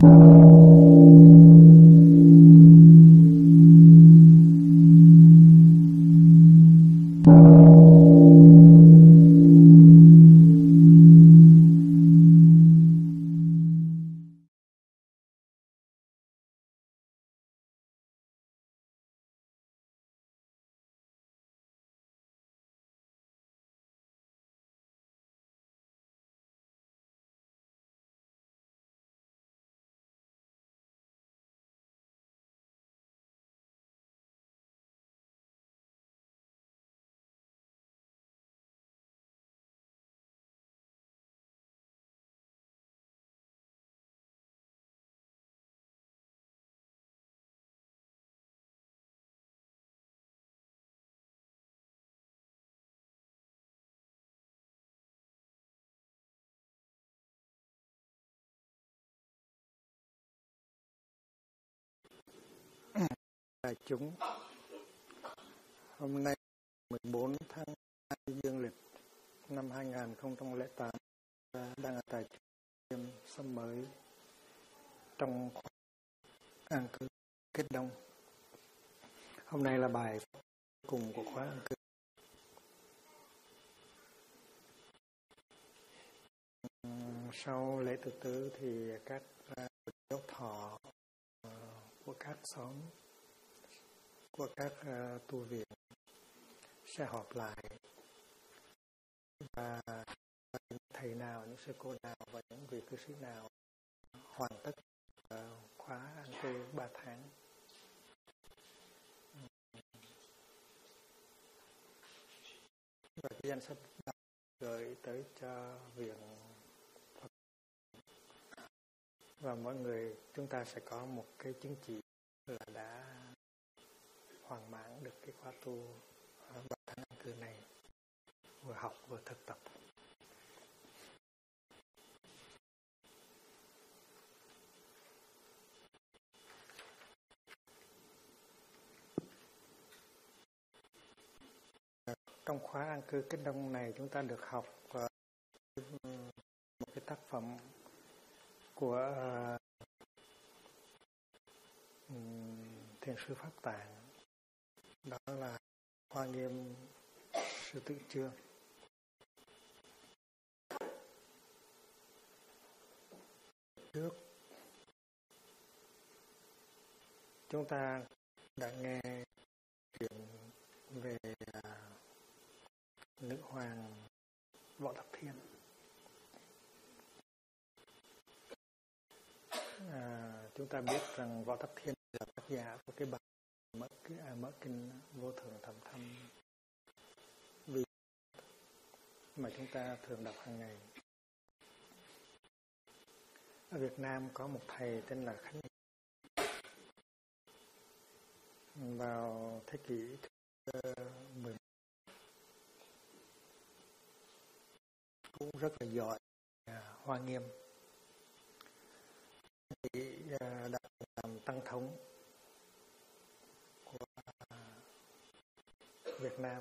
Đại chúng, hôm nay 14 tháng 2 dương lịch năm 2008 đang ở tại trường Sâm Mới trong khóa an cư kết đông. Hôm nay là bài cùng của khóa an cư. Sau lễ tự tử thì các giáo thọ của các xóm, của các tu viện sẽ họp lại và những thầy nào, những sư cô nào và những vị cư sĩ nào hoàn tất khóa an cư 3 tháng. Và cái danh sách gửi tới cho viện Phật. Và mỗi người chúng ta sẽ có một cái chứng chỉ là đã hoàn mãn được cái khóa tu 3 tháng an cư này, vừa học vừa thực tập. Trong khóa an cư kết đông này chúng ta được học một cái tác phẩm của Thiền sư Pháp Tạng, đó là Hoa Nghiêm Sư Tự Chương. Trước chúng ta đã nghe chuyện về nữ hoàng Võ Tắc Thiên. Chúng ta biết rằng Võ Tắc Thiên là tác giả của cái bài mở kinh Vô Thượng Thầm Thâm vì mà chúng ta thường đọc hàng ngày. Ở Việt Nam có một thầy tên là Khánh vào thế kỷ thứ 11 cũng rất là giỏi Hoa Nghiêm, thì đã làm tăng thống của Việt Nam,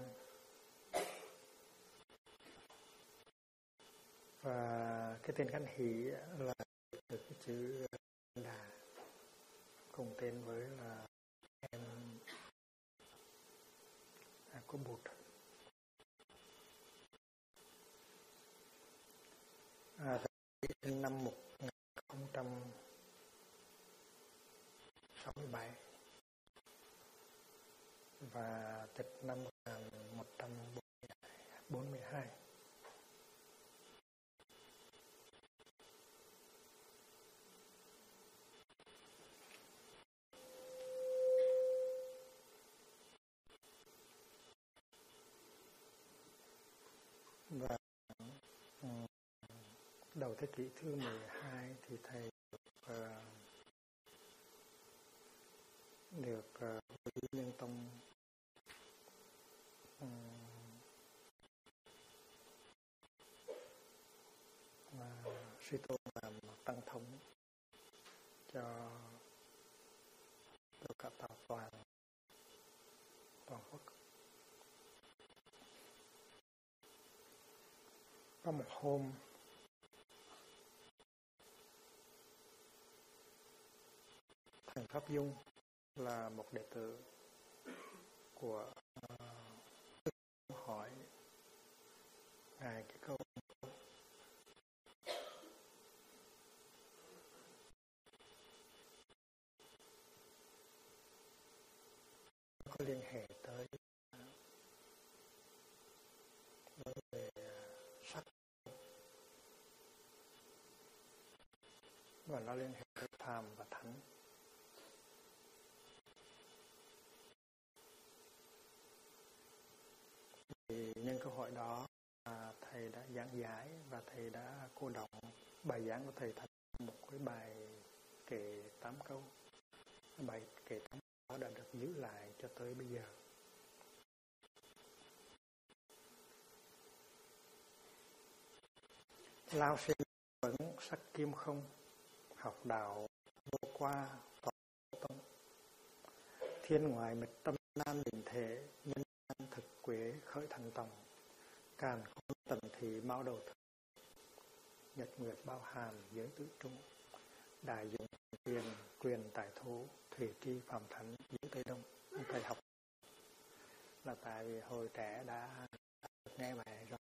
và cái tên Khánh Hỷ là được cái chữ Đà cùng tên với là em của Bụt. Năm 1067 và tịch năm 1142. Và đầu thế kỷ thứ 12 thì thầy được Lý Nhân Tông suy tôn làm tăng thống cho cả toàn quốc. Có một hôm Pháp Dung là một đệ tử của hỏi ngài cái câu có liên hệ tới vấn đề sắc, và nó liên hệ tới phàm và thánh. Thì nhân câu hỏi đó thầy đã giảng giải và thầy đã cô đọng bài giảng của thầy thành một cái bài kệ 8 câu. Bài kệ 8 câu đã được giữ lại cho tới bây giờ. Lao sinh vẫn sắc kim không, học đạo vô qua tỏ tông. Thiên ngoại mịch tâm nan định thể, nhân thực quế khởi thành tòng. Càn khôn tần thị mão đầu thực, nhật nguyệt bao hàm giới tứ trung. Đại dụng quyền tại thú, thủy tri phạm thánh dưới Tây Đông. Thầy học là tại vì hồi trẻ đã nghe bài rồi.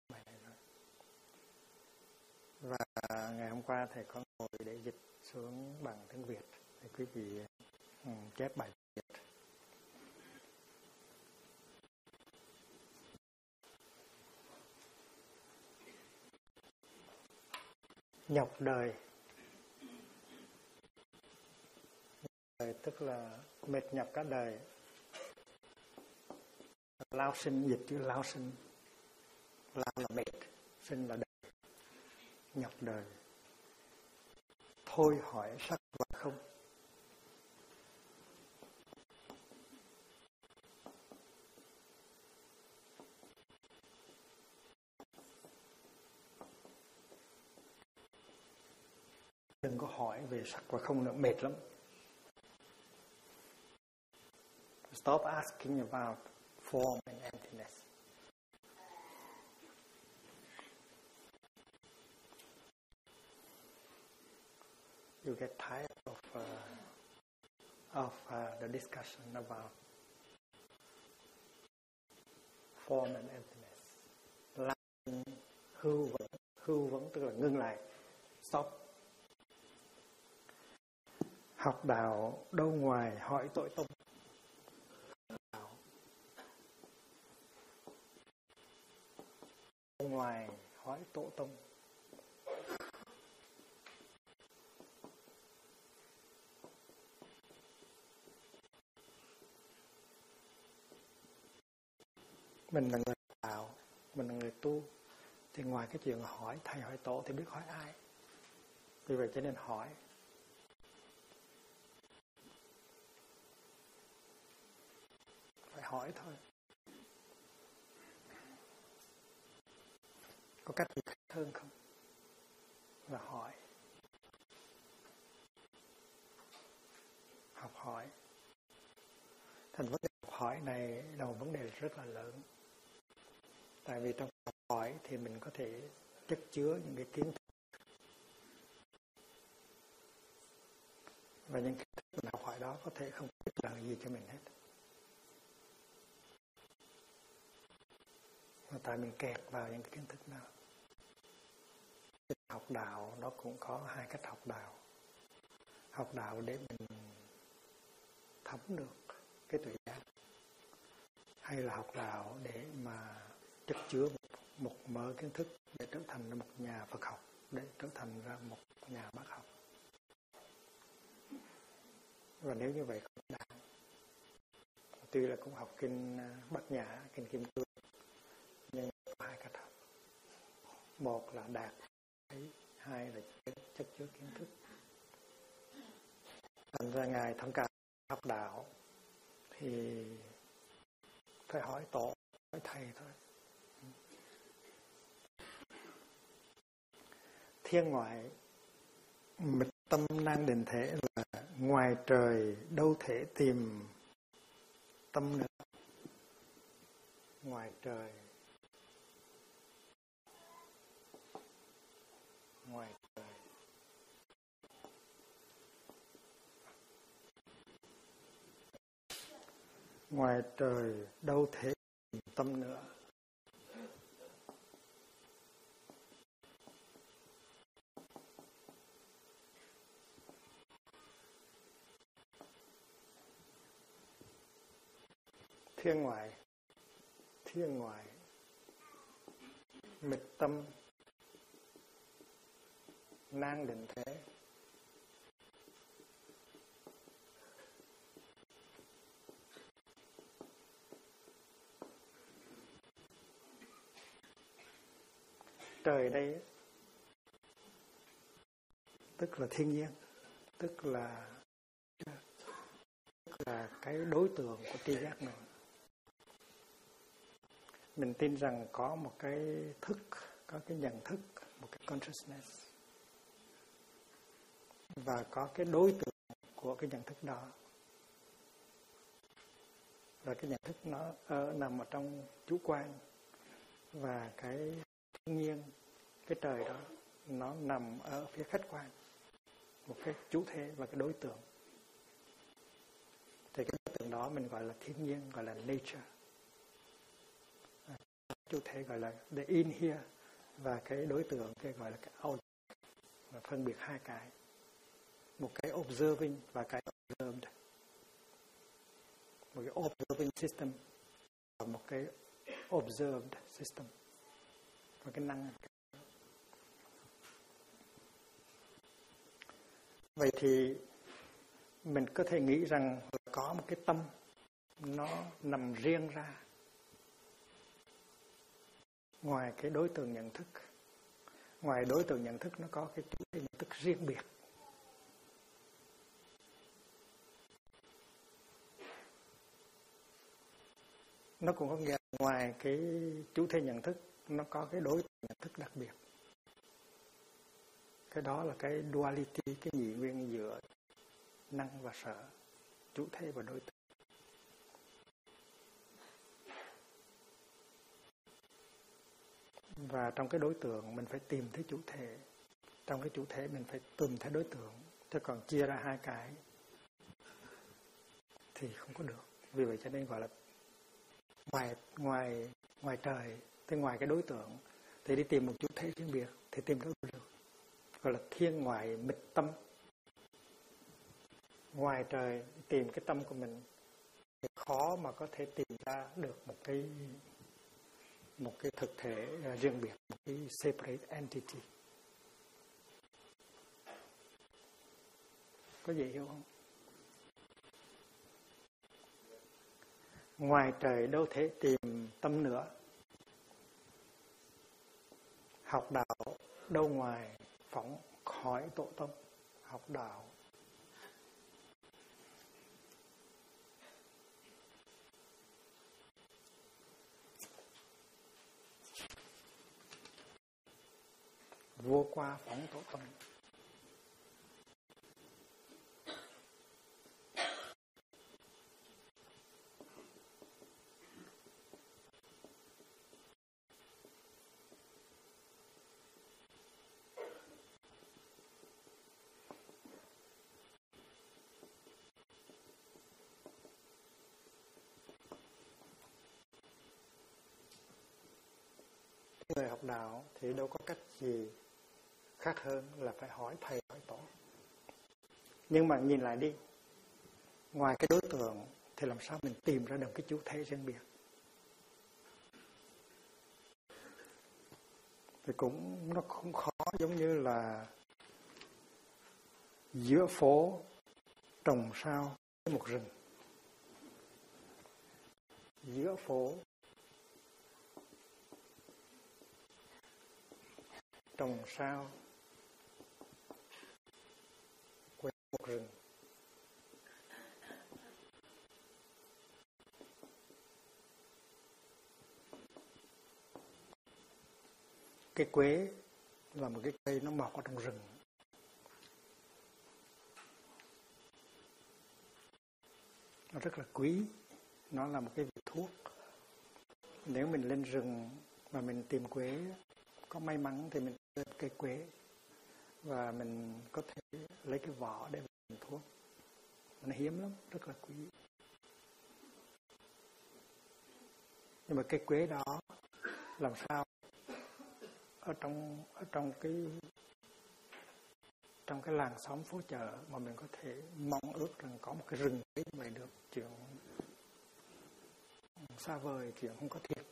Và ngày hôm qua thầy có ngồi để dịch xuống bằng tiếng Việt để quý vị chép bài Việt. Nhọc đời tức là mệt nhọc cả đời. Lao sinh dịch chữ lao sinh. Lao là mệt, sinh là đời. Nhọc đời. Thôi hỏi sắc và không. Đừng có hỏi về sắc và không nữa, mệt lắm. Stop asking about form and emptiness. You get tired of the discussion about form and emptiness. Hưu vẫn tức là ngưng lại. Stop. Học đạo đâu ngoài hỏi tội tông. Ngoài hỏi tổ tông. Mình là người đạo, mình là người tu, thì ngoài cái chuyện hỏi thầy hỏi tổ thì biết hỏi ai. Vì vậy cho nên hỏi. Phải hỏi thôi. Có cách gì khác hơn không? Là hỏi. Học hỏi. Thành vấn đề học hỏi này là một vấn đề rất là lớn. Tại vì trong học hỏi thì mình có thể chất chứa những cái kiến thức. Và những kiến thức mình học hỏi đó có thể không ích lợi gì cho mình hết. Và tại mình kẹt vào những cái kiến thức đó. Học đạo nó cũng có hai cách học đạo. Học đạo để mình thấm được cái tuệ giác, hay là học đạo để mà chất chứa một mớ kiến thức để trở thành một nhà Phật học, để trở thành ra một nhà bác học. Và nếu như vậy không đáng. Tuy là cũng học kinh Bát Nhã, kinh Kim Cương, nhưng có hai cách học. Một là đạt, hai là chất chứa kiến thức. Thành ra ngài thông cảm học đạo thì phải hỏi tổ, hỏi thầy thôi. Thiên ngoại mịch tâm nan định thể là ngoài trời đâu thể tìm tâm nữa. Ngoài trời. Ngoài trời. Ngoài trời đâu thể tìm tâm nữa. Thiên ngoại, mịch tâm, nan định thế. Trời đây tức là thiên nhiên, tức là cái đối tượng của tri giác mình. Mình tin rằng có một cái thức, có cái nhận thức, một cái consciousness, và có cái đối tượng của cái nhận thức đó. Và cái nhận thức nó nằm ở trong chủ quan, và cái thiên nhiên, cái trời đó, nó nằm ở phía khách quan, một cái chủ thể và cái đối tượng. Thì cái đối tượng đó mình gọi là thiên nhiên, gọi là nature. Chủ thể gọi là the in here, và cái đối tượng cái gọi là cái out. Và phân biệt hai cái, một cái observing và cái observed, một cái observing system và một cái observed system, và cái năng. Vậy thì mình có thể nghĩ rằng có một cái tâm nó nằm riêng ra ngoài cái đối tượng nhận thức. Ngoài đối tượng nhận thức nó có cái chủ thể nhận thức riêng biệt. Nó cũng có nghĩa là ngoài cái chủ thể nhận thức nó có cái đối tượng nhận thức đặc biệt. Cái đó là cái duality, cái nhị nguyên giữa năng và sở, chủ thể và đối tượng. Và trong cái đối tượng mình phải tìm thấy chủ thể, trong cái chủ thể mình phải tìm thấy đối tượng, chứ còn chia ra hai cái thì không có được. Vì vậy cho nên gọi là ngoài trời, thì ngoài cái đối tượng thì đi tìm một chủ thể riêng biệt thì tìm đâu được. Gọi là thiên ngoại mịch tâm. Ngoài trời tìm cái tâm của mình thì khó mà có thể tìm ra được một cái thực thể riêng biệt, một cái separate entity. Có dễ hiểu không? Ngoài trời đâu thể tìm tâm nữa. Học đạo đâu ngoài phóng khỏi tổ tông. Học đạo vô qua phóng tổ tông. Người học đạo thì đâu có cách gì khác hơn là phải hỏi thầy hỏi tổ. Nhưng mà nhìn lại đi, ngoài cái đối tượng thì làm sao mình tìm ra được cái chủ thể riêng biệt? Thì nó cũng khó, giống như là giữa phố trồng sao với một rừng. Giữa phố trồng sao với một rừng. Cây quế là một cái cây nó mọc ở trong rừng. Nó rất là quý. Nó là một cái vị thuốc. Nếu mình lên rừng mà mình tìm quế, có may mắn thì mình lên cây quế và mình có thể lấy cái vỏ để làm thuốc. Nó hiếm lắm, rất là quý. Nhưng mà cái quế đó làm sao ở trong cái làng xóm phố chợ mà mình có thể mong ước rằng có một cái rừng quế như vậy được, chuyện xa vời, chuyện không có thiệt.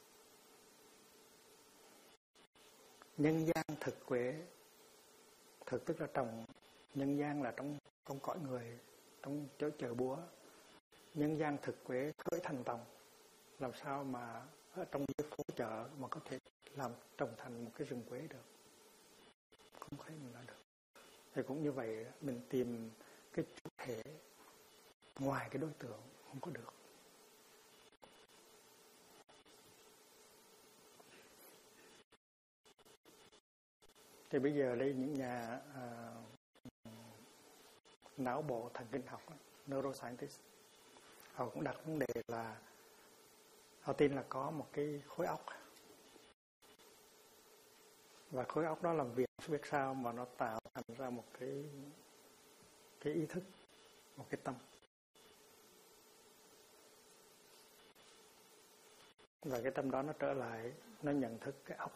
Nhân gian thực quế, thực tức là trồng, nhân gian là trong cõi người, trong chỗ chợ búa. Nhân gian thực quế khởi thành tòng, làm sao mà ở trong cái phố chợ mà có thể làm trồng thành một cái rừng quế được, không thấy mình làm được. Thì cũng như vậy, mình tìm cái chủ thể ngoài cái đối tượng không có được. Thì bây giờ đây những nhà não bộ thần kinh học, neuroscientist, họ cũng đặt vấn đề là họ tin là có một cái khối óc, và khối óc đó làm việc biết sao mà nó tạo thành ra một cái ý thức, một cái tâm, và cái tâm đó nó trở lại, nó nhận thức cái óc.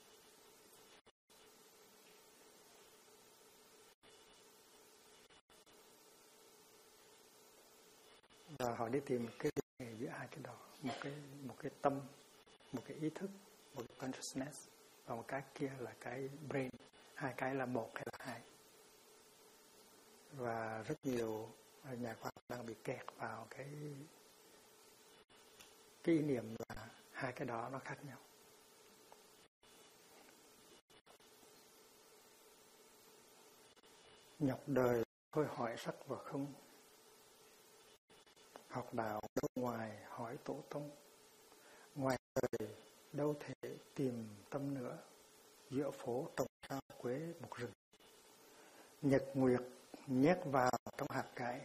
Và họ đi tìm cái liên hệ giữa hai cái đó, một cái tâm, một cái ý thức, một cái consciousness, và một cái kia là cái brain. Hai cái là một hay là hai. Và rất nhiều nhà khoa học đang bị kẹt vào cái ý niệm là hai cái đó nó khác nhau. Nhọc đời thôi hỏi sắc và không, học đạo đâu ngoài hỏi tổ tông, ngoài đời đâu thể tìm tâm nữa, giữa phố trồng sao quế một rừng, nhật nguyệt nhét vào trong hạt cải.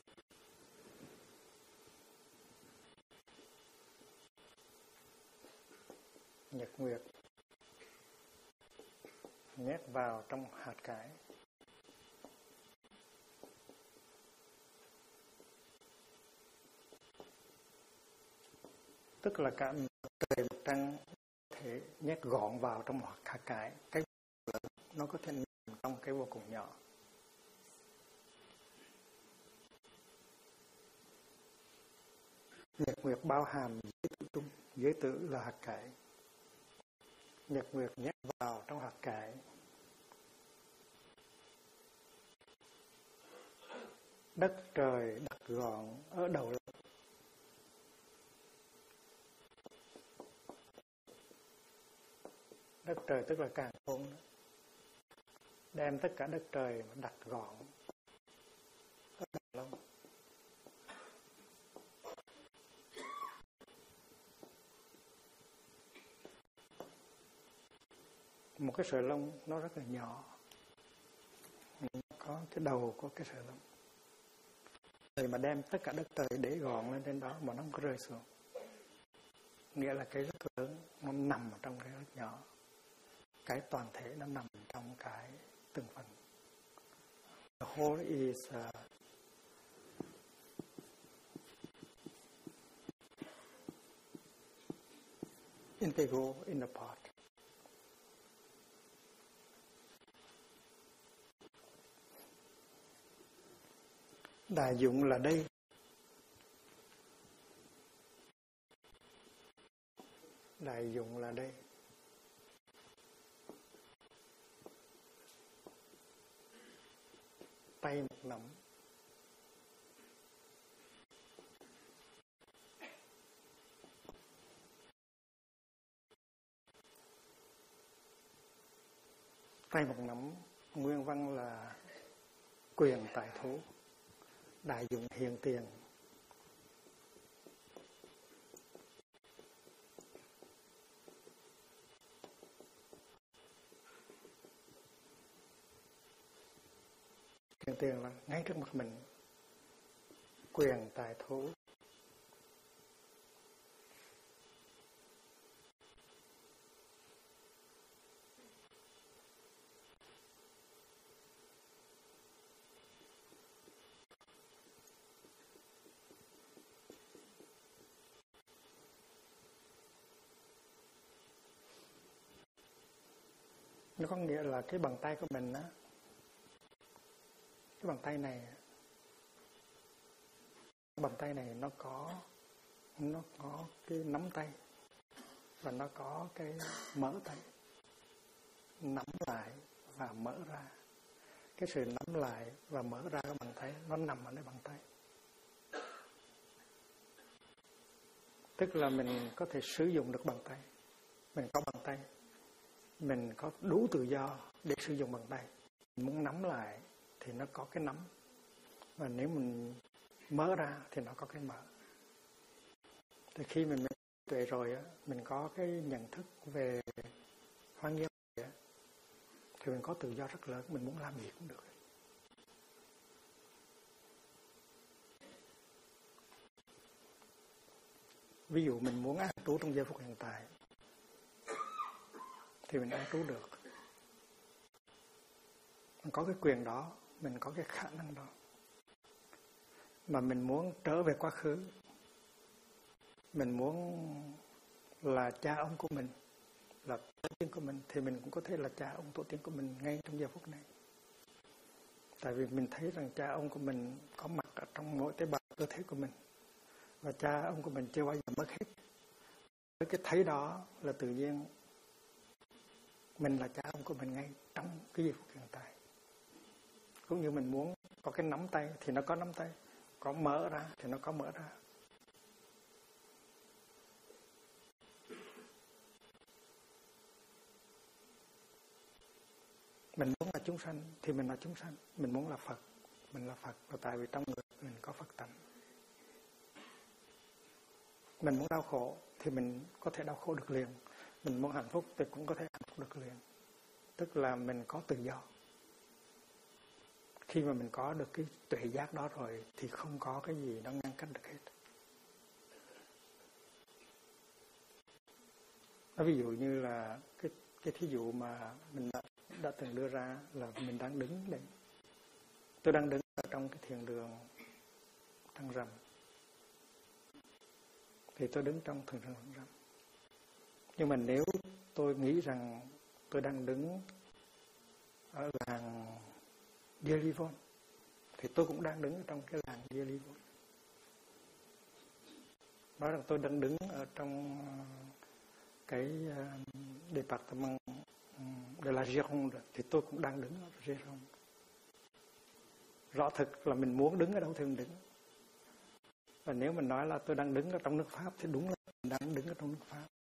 Nhật nguyệt nhét vào trong hạt cải. Tức là cả trời mặt trăng thể nhét gọn vào trong một hạt cải. Cái lớn nó có thể nằm trong cái vô cùng nhỏ. Nhật nguyệt bao hàm giới tử chung, giới tử là hạt cải. Nhật nguyệt nhét vào trong hạt cải. Đất trời đặt gọn ở đầu lông. Đất trời tức là càn khôn đó. Đem tất cả đất trời mà đặt gọn ở đầu lông. Một cái sợi lông nó rất là nhỏ, có cái đầu của cái sợi lông. Rồi mà đem tất cả đất trời để gọn lên trên đó mà nó không có rơi xuống, nghĩa là cái rất lớn nó nằm ở trong cái rất nhỏ. Cái toàn thể nó nằm trong cái từng phần. The whole is integral in the part. Đại dụng là đây. Đại dụng là đây. Tay một nắm. Tay một nắm nguyên văn là quyền tại thú. Đại dụng hiện tiền. Hiện tiền là ngay trước mặt mình. Quyền tại thú. Nó có nghĩa là cái bàn tay của mình á, cái bàn tay này nó có cái nắm tay và nó có cái mở tay, nắm lại và mở ra. Cái sự nắm lại và mở ra cái bàn tay nó nằm ở nơi bàn tay. Tức là mình có thể sử dụng được bàn tay. Mình có bàn tay, mình có đủ tự do để sử dụng bàn tay. Mình muốn nắm lại thì nó có cái nắm, và nếu mình mở ra thì nó có cái mở. Thì khi mình tuệ rồi á, mình có cái nhận thức về hoan nghiêm thì mình có tự do rất lớn, mình muốn làm gì cũng được. Ví dụ mình muốn an trú trong giây phút hiện tại thì mình an trú được. Mình có cái quyền đó, mình có cái khả năng đó. Mà mình muốn trở về quá khứ, mình muốn là cha ông của mình, là tổ tiên của mình, thì mình cũng có thể là cha ông tổ tiên của mình ngay trong giờ phút này. Tại vì mình thấy rằng cha ông của mình có mặt ở trong mỗi tế bào cơ thể của mình, và cha ông của mình chưa bao giờ mất hết. Với cái thấy đó là tự nhiên mình là cha ông của mình ngay trong cái giờ phút hiện tại. Cũng như mình muốn có cái nắm tay thì nó có nắm tay, có mở ra thì nó có mở ra. Mình muốn là chúng sanh thì mình là chúng sanh, mình muốn là Phật, mình là Phật, và tại vì trong người mình có Phật tánh. Mình muốn đau khổ thì mình có thể đau khổ được liền, mình muốn hạnh phúc thì cũng có thể hạnh phúc được liền. Tức là mình có tự do. Khi mà mình có được cái tuệ giác đó rồi thì không có cái gì nó ngăn cách được hết. Ví dụ như là cái thí dụ mà mình đã từng đưa ra là mình đang đứng đây. Tôi đang đứng ở trong cái thiền đường Trăng Rằm. Thì tôi đứng trong thiền đường Trăng Rằm. Nhưng mà nếu tôi nghĩ rằng tôi đang đứng ở làng Yerevan thì tôi cũng đang đứng ở trong cái làng Yerevan. Nói rằng tôi đang đứng ở trong cái département de la Gironde thì tôi cũng đang đứng ở Gironde. Rõ thực là mình muốn đứng ở đâu thì mình đứng. Và nếu mình nói là tôi đang đứng ở trong nước Pháp thì đúng là mình đang đứng ở trong nước Pháp.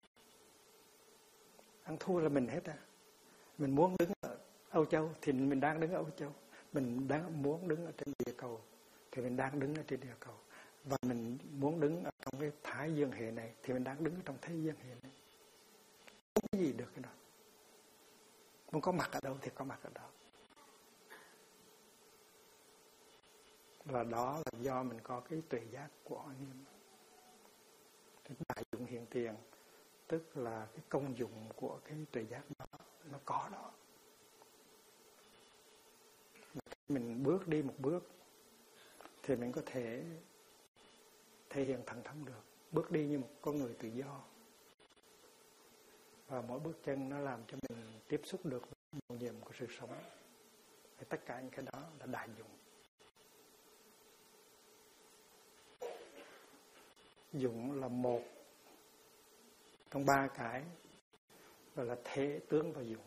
Ăn thua là mình hết à. Mình muốn đứng ở Âu Châu thì mình đang đứng ở Âu Châu. Mình đang muốn đứng ở trên địa cầu thì mình đang đứng ở trên địa cầu. Và mình muốn đứng ở trong cái Thái Dương hệ này thì mình đang đứng ở trong Thái Dương hệ này. Không có gì được cái đó. Muốn có mặt ở đâu thì có mặt ở đó. Và đó là do mình có cái tuệ giác của Hoa Nghiêm. Đại dụng hiện tiền tức là cái công dụng của cái tuệ giác đó, nó có đó. Mình bước đi một bước thì mình có thể thể hiện thần thông được. Bước đi như một con người tự do. Và mỗi bước chân nó làm cho mình tiếp xúc được với màu nhiệm của sự sống. Thì tất cả những cái đó là đại dụng. Dụng là một trong ba cái, gọi là thể, tướng và dụng.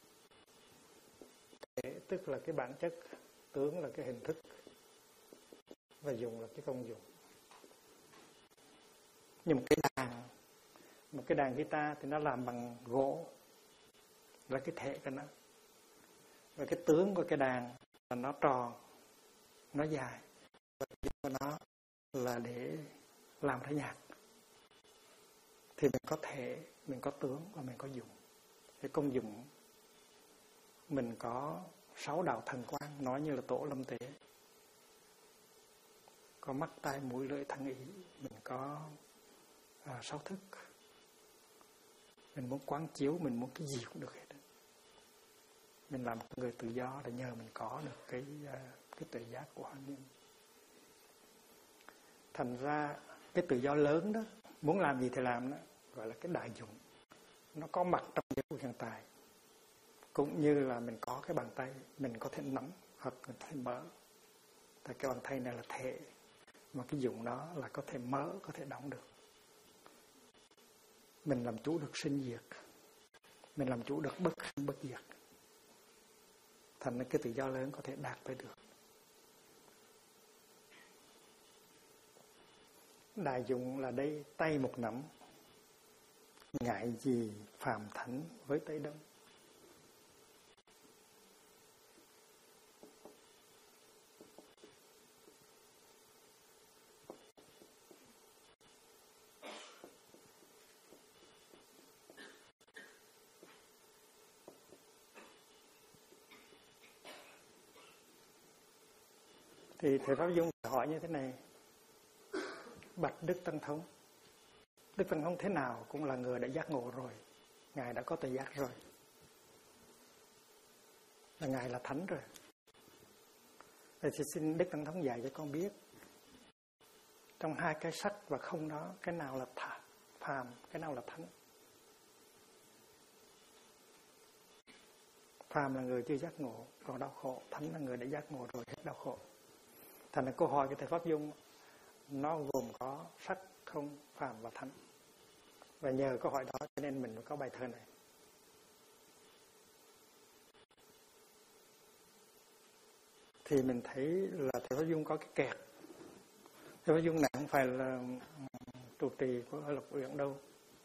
Thể tức là cái bản chất, tướng là cái hình thức, và dụng là cái công dụng. Nhưng một cái đàn guitar thì nó làm bằng gỗ, là cái thể của nó. Và cái tướng của cái đàn là nó tròn, nó dài, và cái của nó là để làm ra nhạc. Thì mình có thể, mình có tướng và mình có dụng. Cái công dụng mình có 6 đạo thần quang, nói như là Tổ Lâm Tế. Có mắt, tai, mũi, lưỡi, thân, ý. Mình có 6 thức. Mình muốn quán chiếu, mình muốn cái gì cũng được hết. Mình làm một người tự do để nhờ mình có được cái tuệ giác của Hoa Nghiêm. Thành ra cái tự do lớn đó, muốn làm gì thì làm đó, gọi là cái đại dụng. Nó có mặt trong giây phút hiện tại. Cũng như là mình có cái bàn tay, mình có thể nắm hoặc mình có thể mở. Tại cái bàn tay này là thể, mà cái dụng đó là có thể mở, có thể đóng được. Mình làm chủ được sinh diệt, mình làm chủ được bất sinh bất diệt. Thành ra cái tự do lớn có thể đạt tới được. Đại dụng là đây, tay một nắm, ngại gì phàm thánh với tay đông. Thì Thầy Pháp Dung hỏi như thế này: bạch Đức Tăng Thống, Đức Tăng Thống thế nào cũng là người đã giác ngộ rồi, Ngài đã có tuệ giác rồi, là Ngài là thánh rồi. Vậy thì xin Đức Tăng Thống dạy cho con biết, trong hai cái sắc và không đó, cái nào là phàm, cái nào là thánh? Phàm là người chưa giác ngộ, còn đau khổ. Thánh là người đã giác ngộ rồi, hết đau khổ. Thành ra câu hỏi của Thầy Pháp Dung nó gồm có sắc, không, phàm và thánh. Và nhờ câu hỏi đó cho nên mình mới có bài thơ này. Thì mình thấy là Thầy Pháp Dung có cái kẹt. Thầy Pháp Dung này không phải là trụ trì của Lộc Uyển đâu.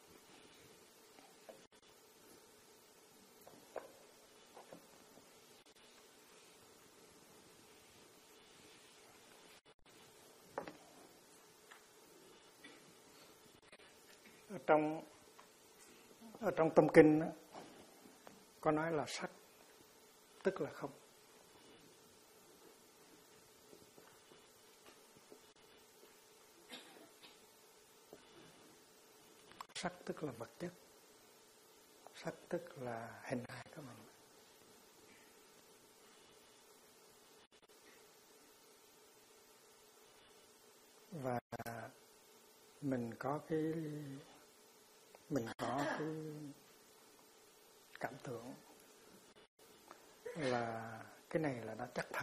Ở trong tâm kinh đó, có nói là sắc tức là không. Sắc tức là vật chất, sắc tức là hình hài của mình. Và mình có cái cảm tưởng là cái này là nó chắc thật.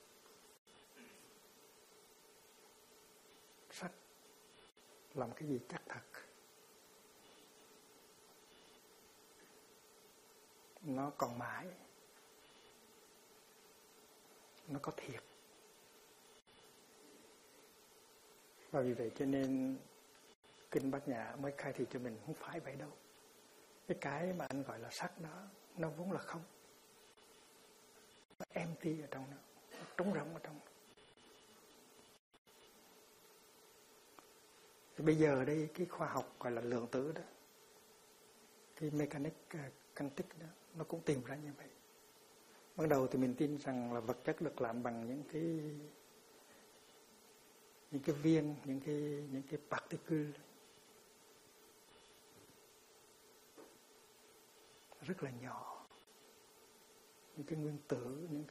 Sắc làm cái gì chắc thật, nó còn mãi, nó có thiệt. Và vì vậy cho nên Kinh Bát Nhã mới khai thị cho mình không phải vậy đâu. Cái mà anh gọi là sắc đó, nó vốn là không. Nó empty ở trong nó trống rỗng ở trong. Thì bây giờ đây cái khoa học gọi là lượng tử đó, cái mechanic quantic đó, nó cũng tìm ra như vậy. Ban đầu thì mình tin rằng là vật chất được làm bằng những cái viên, những cái particle rất là nhỏ, những cái nguyên tử, những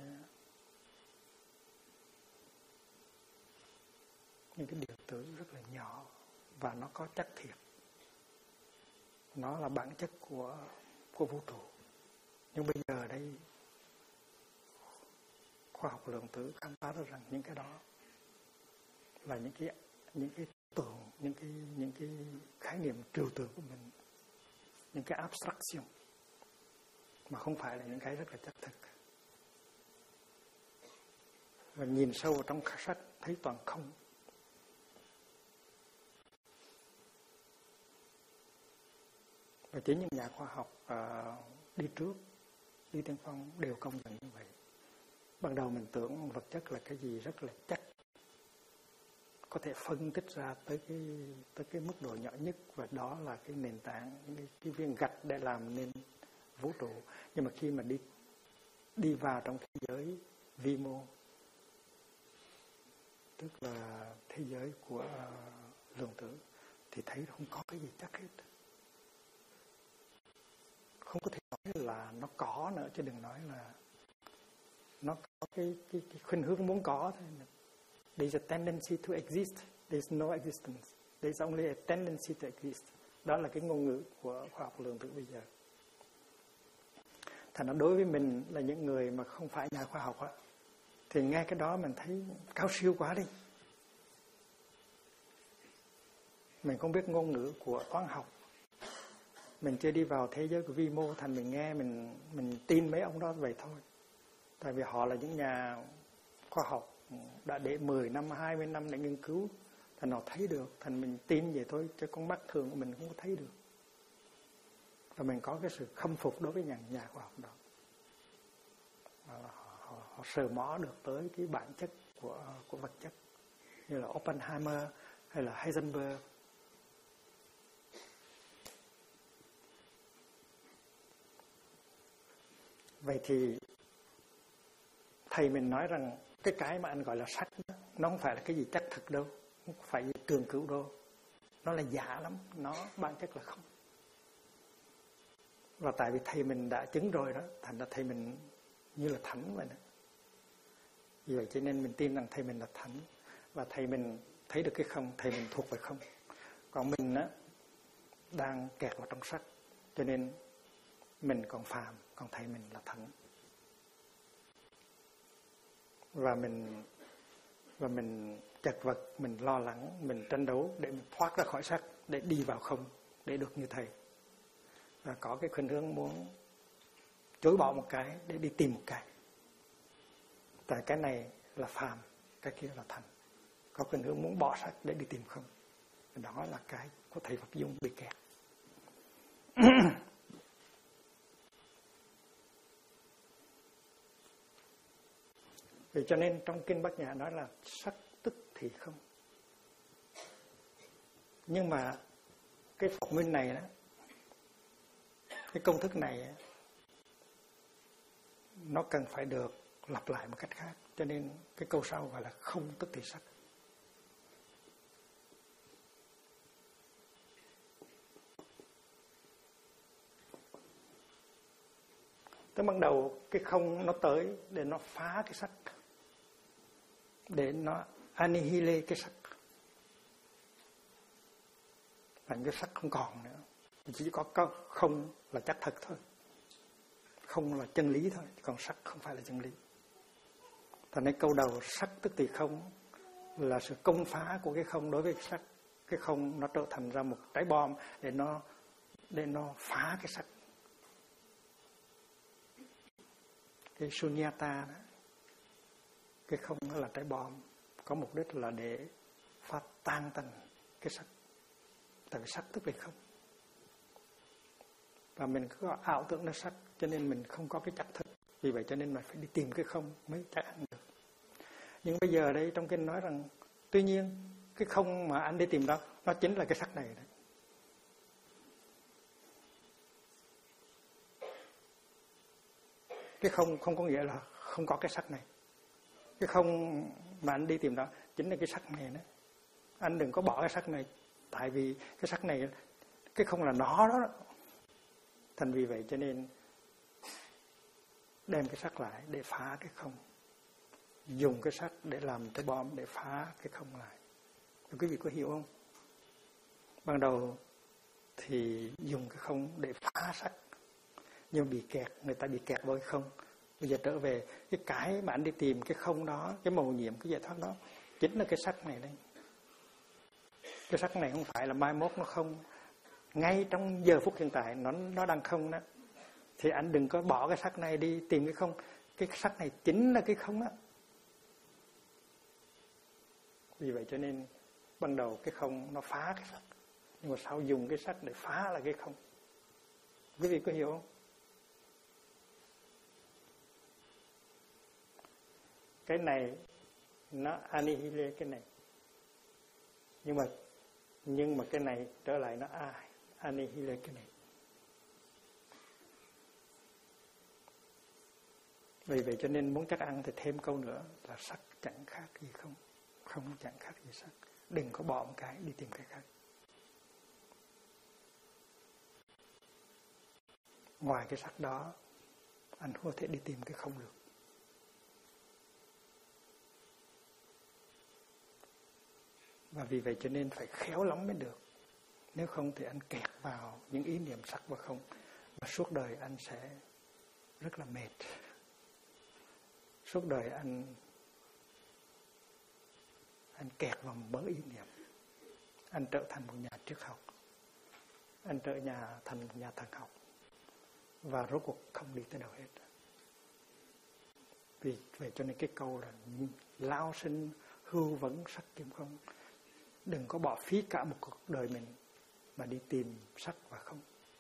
cái điện tử rất là nhỏ và nó có chắc thiệt. Nó là bản chất của vũ trụ. Nhưng bây giờ đây khoa học lượng tử khám phá ra rằng những cái đó là những cái tưởng, những cái khái niệm trừu tượng của mình, những cái abstraction mà không phải là những cái rất là chắc thực. Và nhìn sâu vào trong sắc thấy toàn không. Và chính những nhà khoa học đi trước, đi tiên phong đều công nhận như vậy. Ban đầu mình tưởng vật chất là cái gì rất là chắc, có thể phân tích ra tới cái mức độ nhỏ nhất, và đó là cái nền tảng, những cái viên gạch để làm nên vũ trụ. Nhưng mà khi mà đi vào trong thế giới vi mô, tức là thế giới của lượng tử, thì thấy không có cái gì chắc hết. Không có thể nói là nó có nữa, chứ đừng nói là nó có cái khuynh hướng muốn có thôi. There's a tendency to exist. There's no existence. There's only a tendency to exist. Đó là cái ngôn ngữ của khoa học lượng tử bây giờ. Thành ra đối với mình là những người mà không phải nhà khoa học á, thì nghe cái đó mình thấy cao siêu quá đi. Mình không biết ngôn ngữ của toán học, mình chưa đi vào thế giới của vi mô, thành mình nghe mình tin mấy ông đó vậy thôi. Tại vì họ là những nhà khoa học đã để 10 năm, 20 năm để nghiên cứu, thành họ thấy được, thành mình tin vậy thôi, chứ con mắt thường của mình không có thấy được. Và mình có cái sự khâm phục đối với nhà khoa học đó. Họ sờ mó được tới cái bản chất của vật chất, như là Oppenheimer hay là Heisenberg. Vậy thì thầy mình nói rằng cái mà anh gọi là sắc đó, nó không phải là cái gì chắc thực đâu, không phải gì cường cửu đâu, nó là giả lắm, nó bản chất là không. Và tại vì thầy mình đã chứng rồi đó, thành ra thầy mình như là thánh vậy đó. Vì vậy cho nên mình tin rằng thầy mình là thánh, và thầy mình thấy được cái không, thầy mình thuộc về không. Còn mình á, đang kẹt vào trong sắc, cho nên mình còn phàm, còn thầy mình là thánh. Và mình chật vật, mình lo lắng, mình tranh đấu để mình thoát ra khỏi sắc, để đi vào không, để được như thầy. Và có cái khuynh hướng muốn chối bỏ một cái để đi tìm một cái. Tại cái này là phàm, cái kia là thành. Có khuynh hướng muốn bỏ sắc để đi tìm không. Đó là cái của thầy Pháp Dung bị kẹt. Vì cho nên trong Kinh Bát Nhã nói là sắc tức thì không. Nhưng mà cái phật minh này đó, cái công thức này nó cần phải được lặp lại một cách khác. Cho nên cái câu sau gọi là không tức thì sắc. Tới ban đầu cái không nó tới để nó phá cái sắc, để nó annihilate cái sắc, làm cái sắc không còn nữa. Chỉ có không là chắc thật thôi, không là chân lý thôi, còn sắc không phải là chân lý. Thành nên câu đầu sắc tức thì không là sự công phá của cái không đối với cái sắc. Cái không nó trở thành ra một trái bom để nó phá cái sắc. Cái sunyata đó, cái không nó là trái bom, có mục đích là để phá tan tành cái sắc. Tại vì sắc tức là không. Và mình có ảo tưởng nó sắc, cho nên mình không có cái chắc thực. Vì vậy cho nên mình phải đi tìm cái không mới chắc ăn được. Nhưng bây giờ đây trong kinh nói rằng tuy nhiên cái không mà anh đi tìm đó, nó chính là cái sắc này đấy. Cái không không có nghĩa là không có cái sắc này. Cái không mà anh đi tìm đó chính là cái sắc này đó. Anh đừng có bỏ cái sắc này, tại vì cái sắc này, cái không là nó đó. Thành vì vậy cho nên đem cái sắc lại để phá cái không. Dùng cái sắc để làm cái bom để phá cái không lại. Quý vị có hiểu không? Ban đầu thì dùng cái không để phá sắc, nhưng bị kẹt, người ta bị kẹt với không. Bây giờ trở về cái mà anh đi tìm, cái không đó, cái mầu nhiệm, cái giải thoát đó, chính là cái sắc này đây. Cái sắc này không phải là mai mốt nó không, ngay trong giờ phút hiện tại nó đang không đó. Thì anh đừng có bỏ cái sắc này đi tìm cái không. Cái sắc này chính là cái không đó. Vì vậy cho nên ban đầu cái không nó phá cái sắc, nhưng mà sau dùng cái sắc để phá là cái không. Quý vị có hiểu không? Cái này nó annihilate cái này, nhưng mà cái này trở lại nó annihilate cái này. Vì vậy cho nên muốn chắc ăn thì thêm câu nữa là sắc chẳng khác gì không, không chẳng khác gì sắc. Đừng có bỏ một cái đi tìm cái khác. Ngoài cái sắc đó, anh không có thể đi tìm cái không được. Và vì vậy cho nên phải khéo lắm mới được. Nếu không thì anh kẹt vào những ý niệm sắc và không. Và suốt đời anh sẽ rất là mệt. Suốt đời anh kẹt vào một mớ ý niệm. Anh trở thành một nhà triết học, anh thành một nhà thần học, và rốt cuộc không đi tới đâu hết. Vì vậy cho nên cái câu là lao sinh hưu vấn sắc kiếm không. Đừng có bỏ phí cả một cuộc đời mình mà đi tìm sắc và không.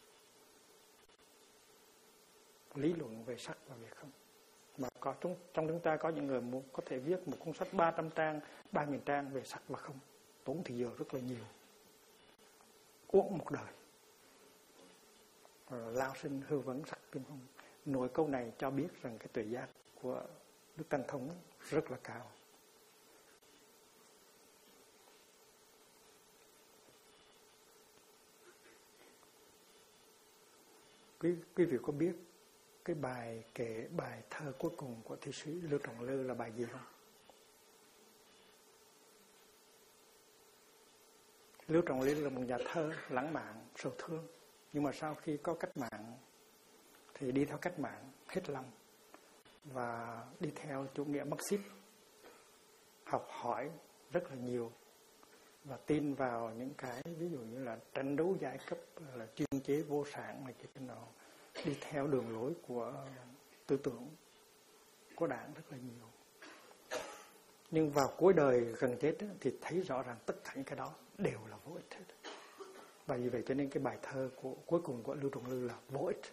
Lý luận về sắc và về không. Mà trong chúng ta có những người muốn có thể viết một cuốn sách 300 trang, 3.000 trang về sắc và không. Tốn thời giờ rất là nhiều. Uổng một đời. Lao sinh hư vấn sắc kiếm không. Nội câu này cho biết rằng cái tuệ giác của Đức Tăng Thống rất là cao. Quý vị có biết cái bài thơ cuối cùng của thi sĩ Lưu Trọng Lư là bài gì không? Lưu Trọng Lư là một nhà thơ lãng mạn, sầu thương. Nhưng mà sau khi có cách mạng thì đi theo cách mạng hết lòng và đi theo chủ nghĩa Marxist, học hỏi rất là nhiều và tin vào những cái ví dụ như là tranh đấu giai cấp, là chuyên chế vô sản này cái nào, đi theo đường lối của tư tưởng của Đảng rất là nhiều. Nhưng vào cuối đời gần chết thì thấy rõ ràng tất cả những cái đó đều là vô ích hết. Và vì vậy cho nên cái bài thơ cuối cùng của Lưu Trọng Lư là vô ích.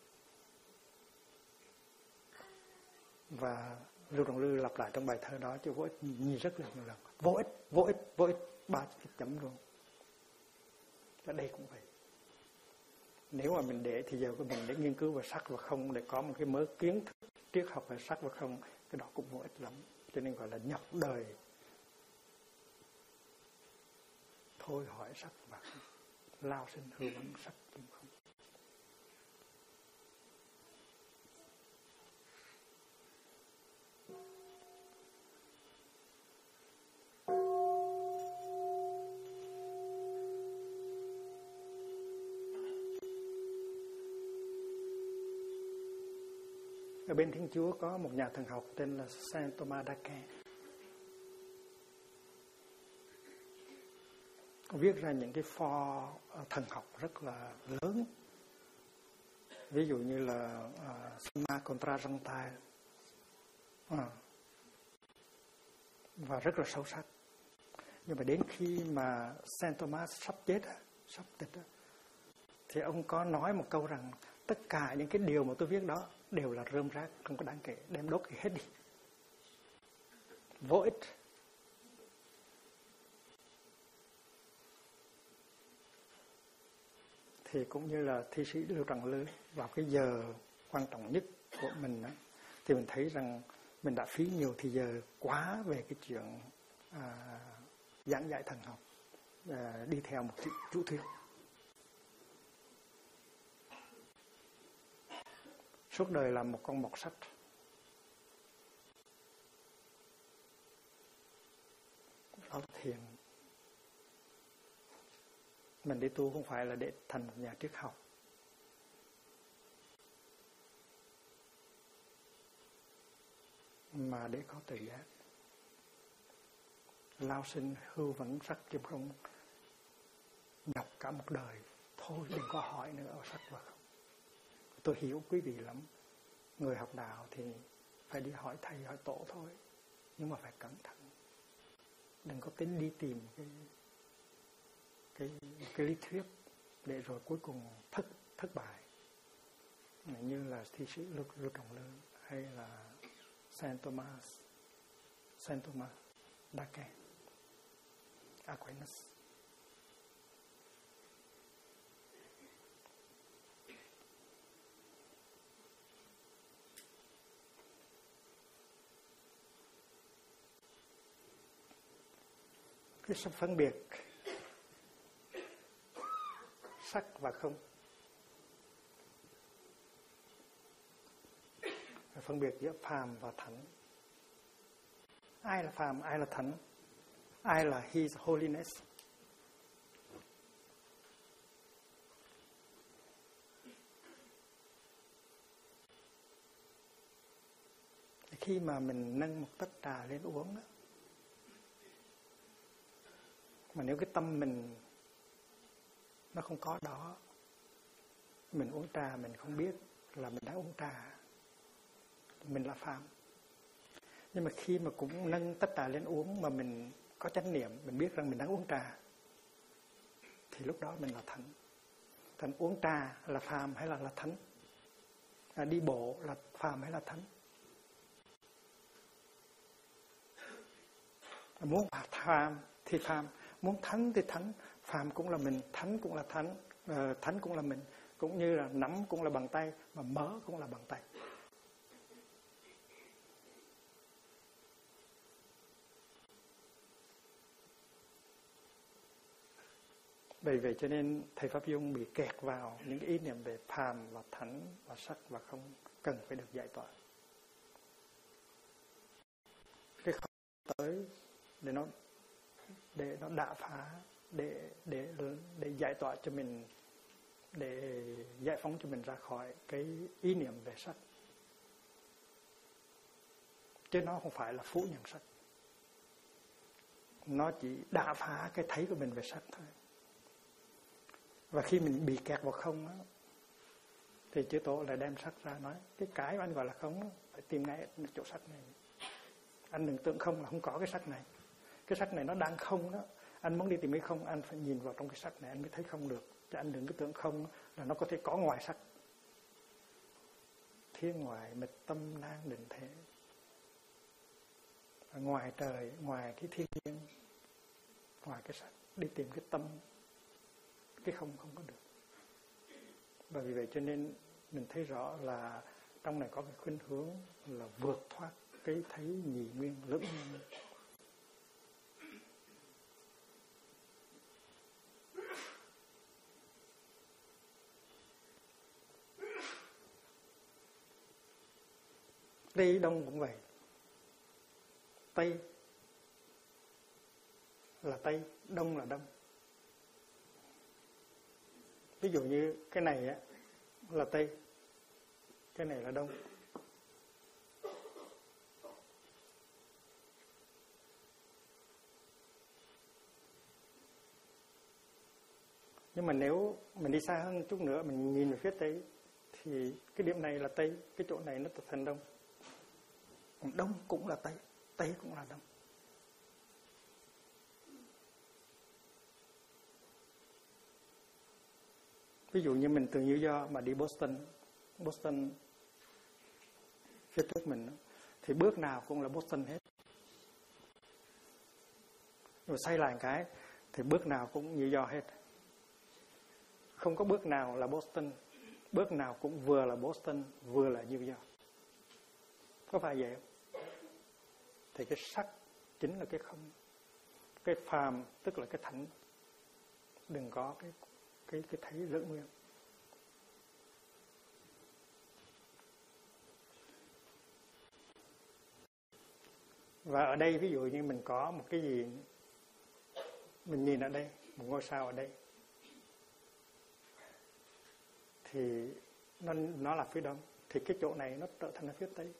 Và Lưu Trọng Lư lặp lại trong bài thơ đó chữ vô ích nhìn rất là nhiều lần. Vô ích, vô ích, vô ích, 3 chấm luôn. Ở đây cũng vậy. Nếu mà mình để thì giờ của mình để nghiên cứu về sắc và không, để có một cái mớ kiến thức triết học về sắc và không, cái đó cũng vô ích lắm. Cho nên gọi là nhọc đời thôi hỏi sắc và không. Lao sinh hư vấn sắc kiếm không. Ở bên Thiên Chúa có một nhà thần học tên là Saint Thomas d'Aquin. Viết ra những cái pho thần học rất là lớn. Ví dụ như là Summa contra Gentiles, và rất là sâu sắc. Nhưng mà đến khi mà Saint Thomas sắp tịch thì ông có nói một câu rằng tất cả những cái điều mà tôi viết đó đều là rơm rác, không có đáng kể, đem đốt thì hết đi, vô ích. Thì cũng như là thi sĩ Lưu Trọng Lư, vào cái giờ quan trọng nhất của mình đó, thì mình thấy rằng mình đã phí nhiều thời giờ quá về cái chuyện giảng dạy thần học, đi theo một chủ thuyết. Suốt đời làm một con mọt sách. Đó là thiền. Mình đi tu không phải là để thành một nhà triết học, mà để có tự giác. Lao sinh hưu vấn sắc kiếm không. Đọc cả một đời thôi, đừng có hỏi nữa ở sắc và không. Tôi hiểu quý vị lắm. Người học đạo thì phải đi hỏi thầy hỏi tổ thôi, nhưng mà phải cẩn thận. Đừng có tính đi tìm cái lý thuyết để rồi cuối cùng thất bại. Như là thi sĩ Lưu Trọng Lư hay là Saint Thomas d'Aquin, Aquinas. Cái sự phân biệt sắc và không, phân biệt giữa phàm và thánh. Ai là phàm, ai là thánh, ai là His Holiness. khi mà mình nâng một tách trà lên uống đó, mà nếu cái tâm mình nó không có đó, mình uống trà mình không biết là mình đang uống trà, mình là phàm. Nhưng mà khi mà cũng nâng tách trà lên uống mà mình có chánh niệm, mình biết rằng mình đang uống trà, thì lúc đó mình là thánh. Thành uống trà là phàm hay là thánh? Đi bộ là phàm hay là thánh? Muốn phàm thì phàm, muốn thánh thì thánh. Phàm cũng là mình, thánh cũng là thánh, thánh cũng là mình. Cũng như là nắm cũng là bằng tay, mà mỡ cũng là bằng tay. Bởi vậy cho nên Thầy Pháp Dung bị kẹt vào những cái ý niệm về phàm và thánh và sắc và không cần phải được giải tỏa. Cái không tới để nó đả phá, để giải tỏa cho mình, để giải phóng cho mình ra khỏi cái ý niệm về sắc. Chứ nó không phải là phủ nhận sắc, nó chỉ đả phá cái thấy của mình về sắc thôi. Và khi mình bị kẹt vào không á, thì Chư Tổ lại đem sắc ra nói cái mà anh gọi là không đó, phải tìm ngay chỗ sắc này. Anh đừng tưởng không là không có cái sắc này. Cái sắc này nó đang không đó. Anh muốn đi tìm cái không, anh phải nhìn vào trong cái sắc này anh mới thấy không được. Chứ anh đừng cứ tưởng không là nó có thể có ngoài sắc. Thiên ngoại mịch tâm nan định thế. Ngoài trời, ngoài cái thiên nhiên, ngoài cái sắc, đi tìm cái tâm, cái không có được. Và vì vậy cho nên mình thấy rõ là trong này có cái khuynh hướng là vượt thoát cái thấy nhị nguyên lưỡng nguyên. Tây Đông cũng vậy. Tây là Tây, Đông là Đông. Ví dụ như cái này á là Tây, cái này là Đông. Nhưng mà nếu mình đi xa hơn chút nữa, mình nhìn về phía Tây, thì cái điểm này là Tây, cái chỗ này nó thành Đông. Đông cũng là Tây, Tây cũng là Đông. Ví dụ như mình từ New York mà đi Boston phía trước mình, thì bước nào cũng là Boston hết. Rồi xoay lại cái thì bước nào cũng New York hết. Không có bước nào là Boston, bước nào cũng vừa là Boston, vừa là New York. Có phải vậy không? Thì cái sắc chính là cái không. Cái phàm tức là cái thánh. Đừng có cái thấy lưỡng nguyên. Và ở đây ví dụ như mình có một cái gì, mình nhìn ở đây, một ngôi sao ở đây, thì nó là phía Đông, thì cái chỗ này nó trở thành ở phía Tây.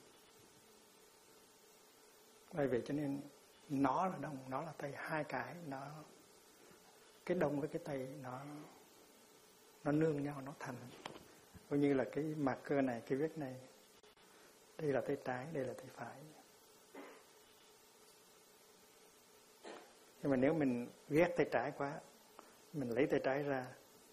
Bởi vậy cho nên nó là Đông, nó là Tây, hai cái nó, cái Đông với cái Tây nó nương nhau, nó thành. Coi như là cái marker này, cái vết này, đây là tay trái, đây là tay phải. Nhưng mà nếu mình ghét tay trái quá, mình lấy tay trái ra,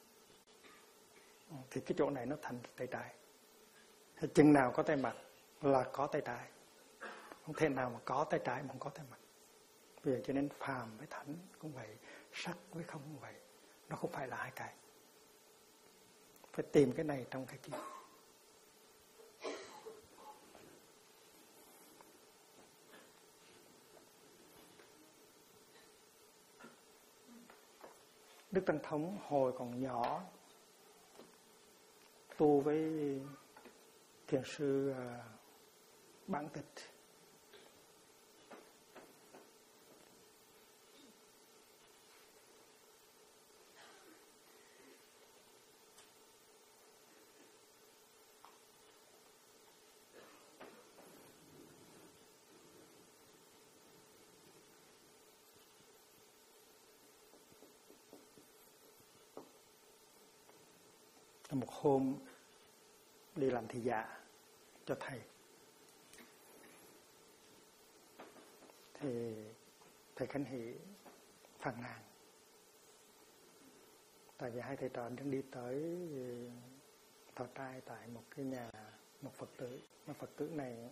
thì cái chỗ này nó thành tay trái. Thì chừng nào có tay mặt là có tay trái. Không thể nào mà có tay trái mà không có tay mặt. Vì vậy cho nên phàm với thánh cũng vậy, sắc với không cũng vậy. Nó không phải là hai cái. Phải tìm cái này trong cái kia. Đức Tăng Thống hồi còn nhỏ tu với thiền sư Bản Tịch. Một hôm đi làm thị giả cho thầy, thì thầy Khánh Hỷ phàn nàn, tại vì hai thầy trò đang đi tới thọ trai tại một cái nhà, một Phật tử, mà Phật tử này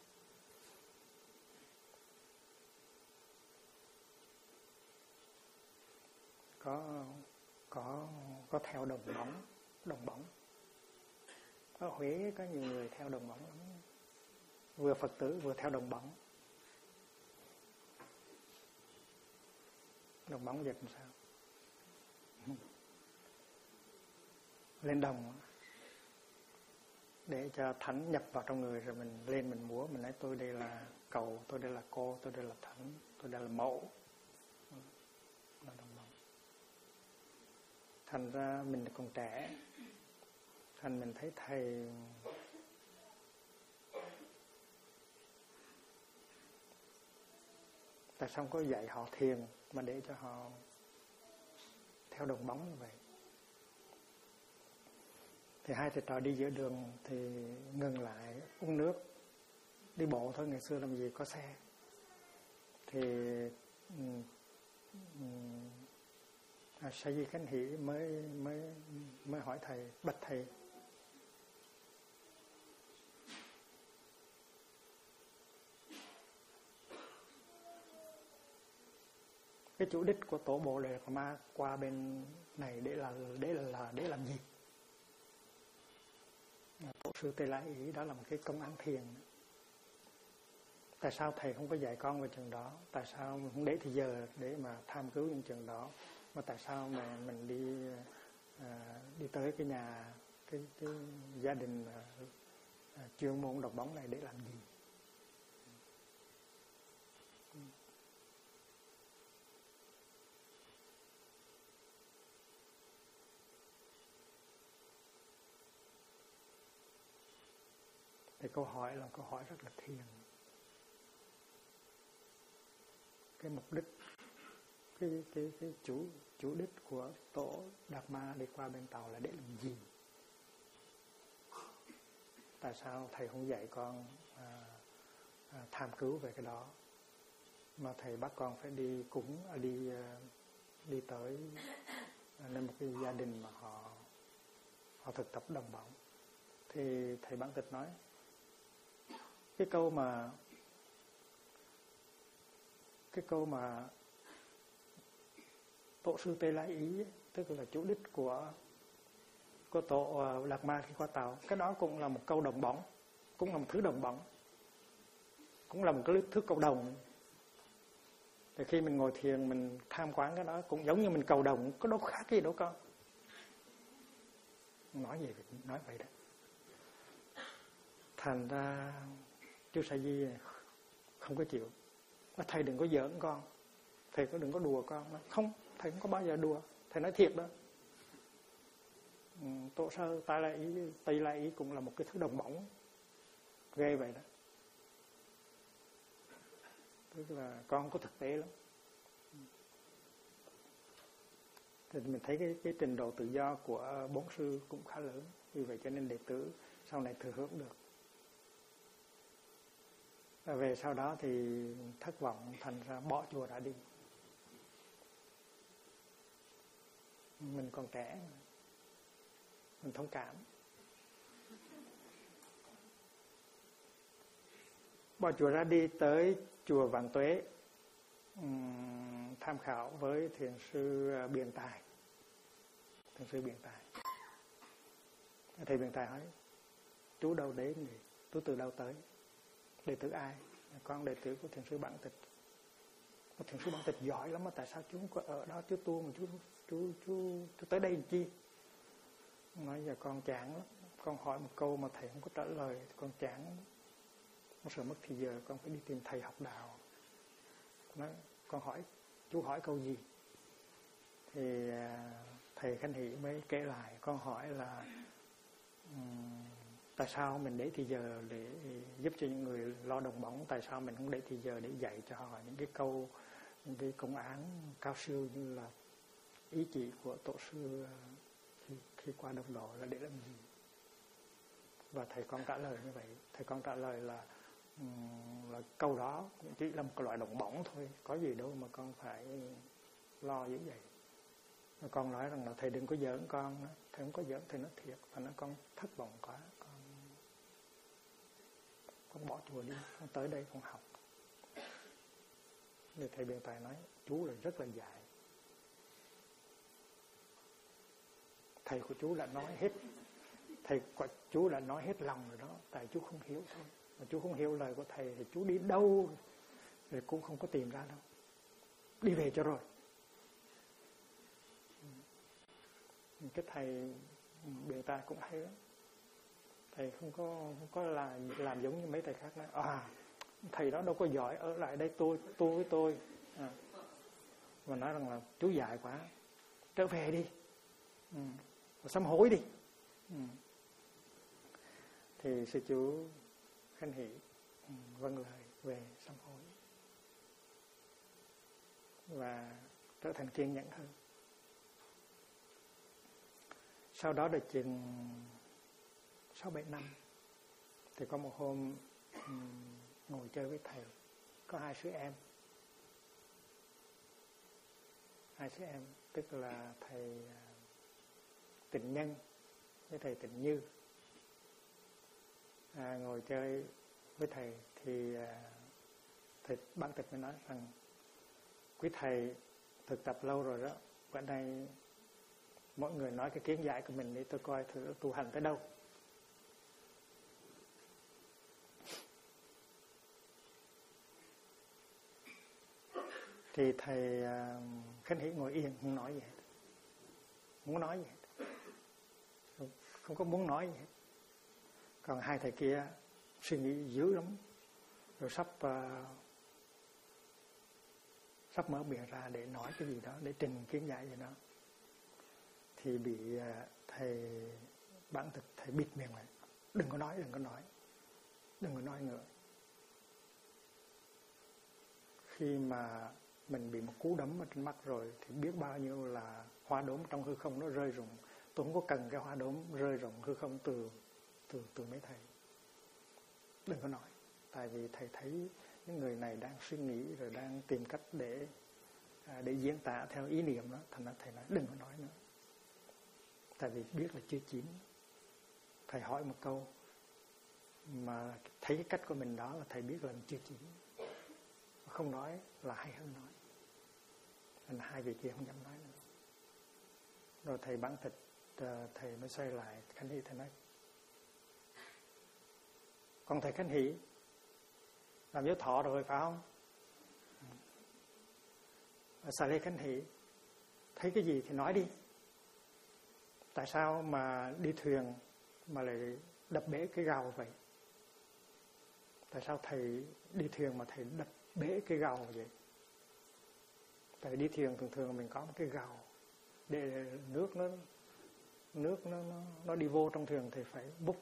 có theo đồng bóng. Ở Huế có nhiều người theo đồng bóng lắm, vừa Phật tử vừa theo đồng bóng. Đồng bóng vậy làm sao? Lên đồng để cho thánh nhập vào trong người, rồi mình lên mình múa, mình nói tôi đây là cầu, tôi đây là cô, tôi đây là thánh, tôi đây là mẫu. Là đồng bóng. Thành ra mình còn trẻ, thành mình thấy thầy tại sao không có dạy họ thiền mà để cho họ theo đồng bóng như vậy. Thì hai thầy trò đi giữa đường thì ngừng lại uống nước, đi bộ thôi, ngày xưa làm gì có xe. Thì Sa Di Khánh Hỷ mới hỏi thầy, bạch thầy, cái chủ đích của tổ bộ Đề Lạt Ma qua bên này để làm gì? Tổ sư Tê Lai Ý đó là một cái công án thiền. Tại sao thầy không có dạy con về trường đó? Tại sao không để thì giờ để mà tham cứu những trường đó? Mà tại sao mà mình đi tới cái nhà, cái gia đình chuyên môn đọc bóng này để làm gì? Thì câu hỏi là câu hỏi rất là thiền. Cái mục đích, cái chủ đích của tổ Đạt Ma đi qua bên Tàu là để làm gì? Tại sao thầy không dạy con tham cứu về cái đó, mà thầy bắt con phải đi cúng, đi tới nên một cái gia đình mà họ thực tập đồng bóng? Thì thầy Bản Tịch nói cái câu mà tổ sư Tê Lai Ý, tức là chủ đích của tổ Đạt Ma khi qua Tàu, cái đó cũng là một câu đồng bóng, cũng là một thứ đồng bóng, cũng là một cái thứ cầu đồng. Thì khi mình ngồi thiền mình tham quán cái đó cũng giống như mình cầu đồng, có đâu khác gì đâu con. Nói gì nói vậy đó. Thành ra chú Sa Di không có chịu. Thầy đừng có giỡn con, thầy đừng có đùa con. Không, thầy không có bao giờ đùa, thầy nói thiệt đó. Tổ sư Tây Lai Ý cũng là một cái thứ đồng bóng ghê vậy đó. Tức là con có thực tế lắm. Thì mình thấy cái trình độ tự do của bốn sư cũng khá lớn, vì vậy cho nên đệ tử sau này thừa hưởng được. Và về sau đó thì thất vọng, thành ra bỏ chùa đã đi. Mình còn trẻ, mình thông cảm. Bỏ chùa ra đi tới chùa Vạn Tuế, tham khảo với thiền sư Biện Tài. Thiền sư Biện Tài. Thầy Biện Tài hỏi, chú đâu đến nhỉ? Chú từ đâu tới? Đệ tử ai? Con đệ tử của thiền sư Bản Tịch. Thiền sư Bản Tịch giỏi lắm mà tại sao chú không có ở đó chú tu mà chú tới đây làm chi? Nói giờ con chán lắm, con hỏi một câu mà thầy không có trả lời, con chán lắm. Con sợ mất thì giờ con phải đi tìm thầy học đạo. Nói, con hỏi, chú hỏi câu gì? Thì thầy Khánh Hỷ mới kể lại, con hỏi là tại sao mình để thì giờ để giúp cho những người lo đồng bóng, tại sao mình không để thì giờ để dạy cho họ những cái câu, những cái công án cao siêu như là ý chỉ của tổ sư khi khi qua đông độ là để làm gì? Và thầy con trả lời như vậy. Thầy con trả lời là câu đó cũng chỉ là một loại động bổng thôi, có gì đâu mà con phải lo dữ vậy. Con nói rằng là thầy đừng có giỡn con, thầy không có giỡn, thầy nói thiệt, và nó con thất vọng quá, con bỏ chùa đi, con tới đây con học. Như thầy Biện Tài nói, chú là rất là dại. Thầy của chú đã nói hết, chú đã nói hết lòng rồi đó, tại chú không hiểu thôi. Mà chú không hiểu lời của thầy thì chú đi đâu rồi cũng không có tìm ra đâu. Đi về cho rồi. Cái thầy Biện Tài cũng hay lắm. Thầy không có làm giống như mấy thầy khác nói thầy đó đâu có giỏi, ở lại đây tôi với tôi. Và nói rằng là chú dại quá, trở về đi, sám hối đi. Thì sư chú Khánh Hỷ vâng lời về sám hối và trở thành kiên nhẫn hơn. Sau đó được chừng 6-7 năm thì có một hôm ngồi chơi với thầy, có hai đứa em, tức là thầy Tịnh Nhân với thầy Tịnh Như. Ngồi chơi với thầy thì thầy Bán Tịch mới nói rằng quý thầy thực tập lâu rồi đó, bữa nay mọi người nói cái kiến giải của mình đi, tôi coi thử tu hành tới đâu. Thì thầy Khánh Hỷ ngồi yên, không nói gì hết. Muốn nói gì hết. Không có muốn nói gì hết. Còn hai thầy kia suy nghĩ dữ lắm. Rồi sắp mở miệng ra để nói cái gì đó, để trình kiến giải gì đó. Thì bị thầy Bán Tịch, thầy bịt miệng lại. Đừng có nói nữa. Khi mà mình bị một cú đấm ở trên mắt rồi thì biết bao nhiêu là hoa đốm trong hư không nó rơi rụng. Tôi không có cần cái hoa đốm rơi rụng hư không từ mấy thầy. Đừng có nói. Tại vì thầy thấy những người này đang suy nghĩ rồi đang tìm cách để diễn tả theo ý niệm đó. Thành ra thầy nói đừng có nói nữa. Tại vì biết là chưa chín. Thầy hỏi một câu mà thấy cái cách của mình đó là thầy biết là chưa chín. Không nói là hay hơn nói. Nên hai vị kia không dám nói nữa. Rồi thầy Bán Tịch, thầy mới xoay lại Khánh Hỷ, thầy nói: còn thầy Khánh Hỷ làm giáo thọ rồi phải không? Xà Lê Khánh Hỷ thấy cái gì thì nói đi. Tại sao mà đi thuyền mà lại đập bể cái gàu vậy? Tại sao thầy đi thuyền mà thầy đập bể cái gàu vậy? Tại vì đi thuyền thường mình có một cái gàu để nước nó đi vô trong thuyền thì phải búc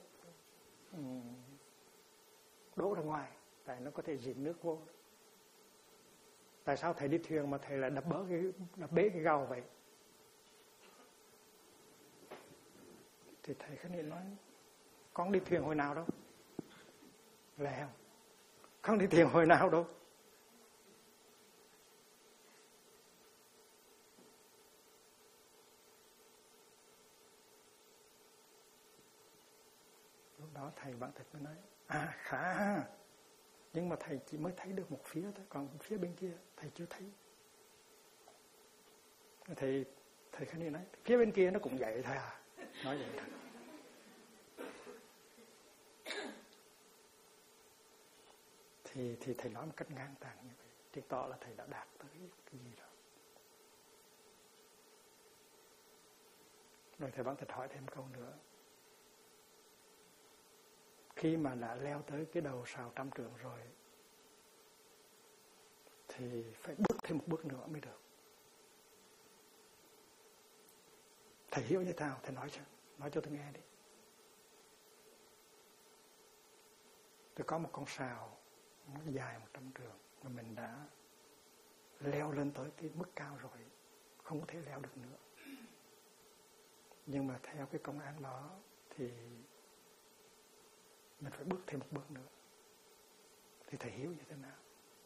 đổ ra ngoài, tại nó có thể dìm nước vô. Tại sao thầy đi thuyền mà thầy lại đập bể cái gàu vậy? Thì thầy Khánh Hỷ nói: con đi thuyền hồi nào đâu. Lẽ không? Con đi thuyền hồi nào đâu. Lúc đó thầy Bán Tịch mới nói: khá, nhưng mà thầy chỉ mới thấy được một phía thôi, còn phía bên kia thầy chưa thấy. Thầy Khánh Hỷ nói: phía bên kia nó cũng vậy thôi à. Nói vậy thôi. Thì thầy nói một cách ngang tàng như vậy, chứng tỏ là thầy đã đạt tới cái gì đó. Rồi thầy Bán Tịch hỏi thêm câu nữa: khi mà đã leo tới cái đầu sào trăm trượng rồi thì phải bước thêm một bước nữa mới được. Thầy hiểu như thế nào? Thầy nói cho tôi nghe đi. Tôi có một con sào nó dài 100 trượng mà mình đã leo lên tới cái mức cao rồi, không có thể leo được nữa. Nhưng mà theo cái công án đó thì mình phải bước thêm một bước nữa. Thì thầy hiểu như thế nào?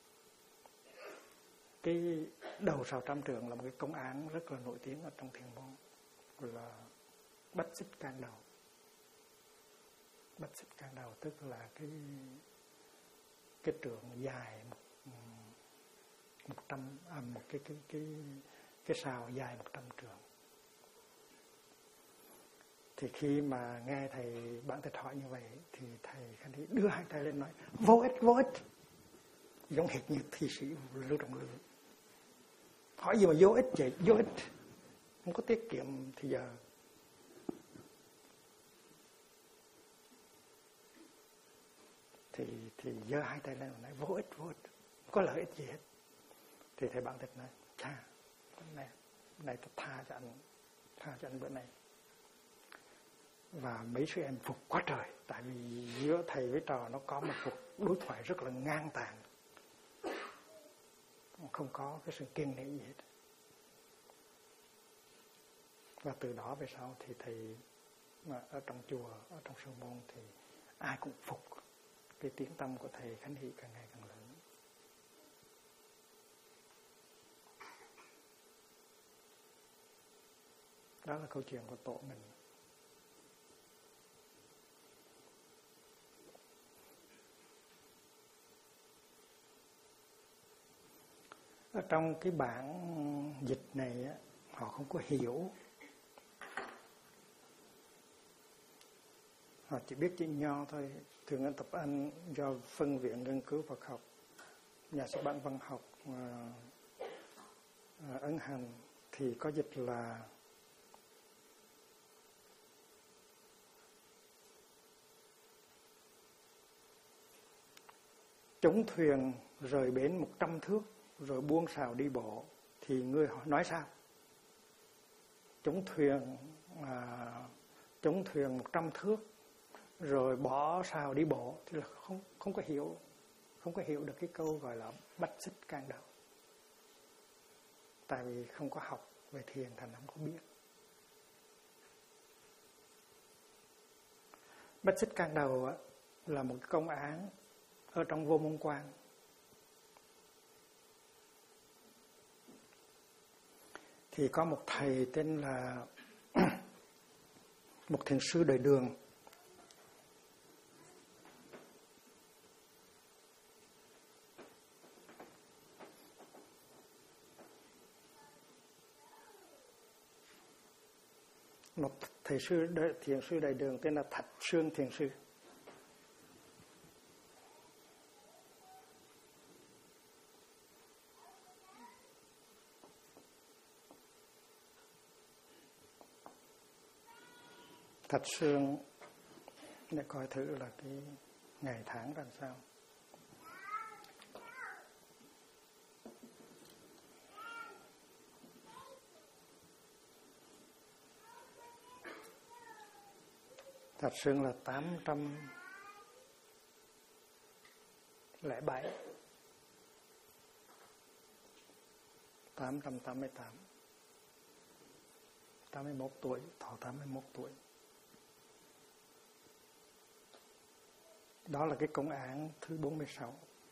Cái đầu 600 trượng là một cái công án rất là nổi tiếng ở trong thiền môn, là bách xích can đầu. Bách xích can đầu tức là cái trượng dài cái sào dài 100 trượng. Thì khi mà nghe thầy bạn thầy hỏi như vậy thì thầy Khánh Thị đưa hai tay lên nói vô ích, giống hệt như thi sĩ Lưu Trọng Lương. Hỏi gì mà vô ích vậy? Vô ích, không có tiết kiệm thì giờ. Thì giơ hai tay lên và nói vô ích, không có lợi ích gì hết. Thì thầy bạn thầy nói cha, này ta tha cho anh bữa nay. Và mấy sư em phục quá trời, tại vì giữa thầy với trò nó có một cuộc đối thoại rất là ngang tàn, không có cái sự kiêng nể gì hết. Và từ đó về sau thì thầy mà ở trong chùa, ở trong sư môn thì ai cũng phục cái tiếng tâm của thầy Khánh Thị càng ngày càng lớn. Đó là câu chuyện của tổ mình. Ở trong cái bản dịch này á, họ không có hiểu. Họ chỉ biết chữ nho thôi. Thường Ân Tập Anh do phân viện nghiên cứu Phật học, nhà xuất bản văn học ấn hành thì có dịch là chống thuyền rời bến 100 thước rồi buông sào đi bộ, thì ngươi nói sao? Chống thuyền 100 thước rồi bỏ sào đi bộ thì là không có hiểu được cái câu gọi là bách xích can đầu. Tại vì không có học về thiền thành không có biết. Bách xích can đầu là một cái công án ở trong Vô Môn Quan. Thì có một thầy tên là một thiền sư đời Đường. Một thiền sư đời Đường tên là Thạch Sương thiền sư. Thạch Sương để coi thử là cái ngày tháng làm sao. Thạch Sương là 807, 888, 81 tuổi, thọ 81 tuổi. Đó là cái công án thứ 46.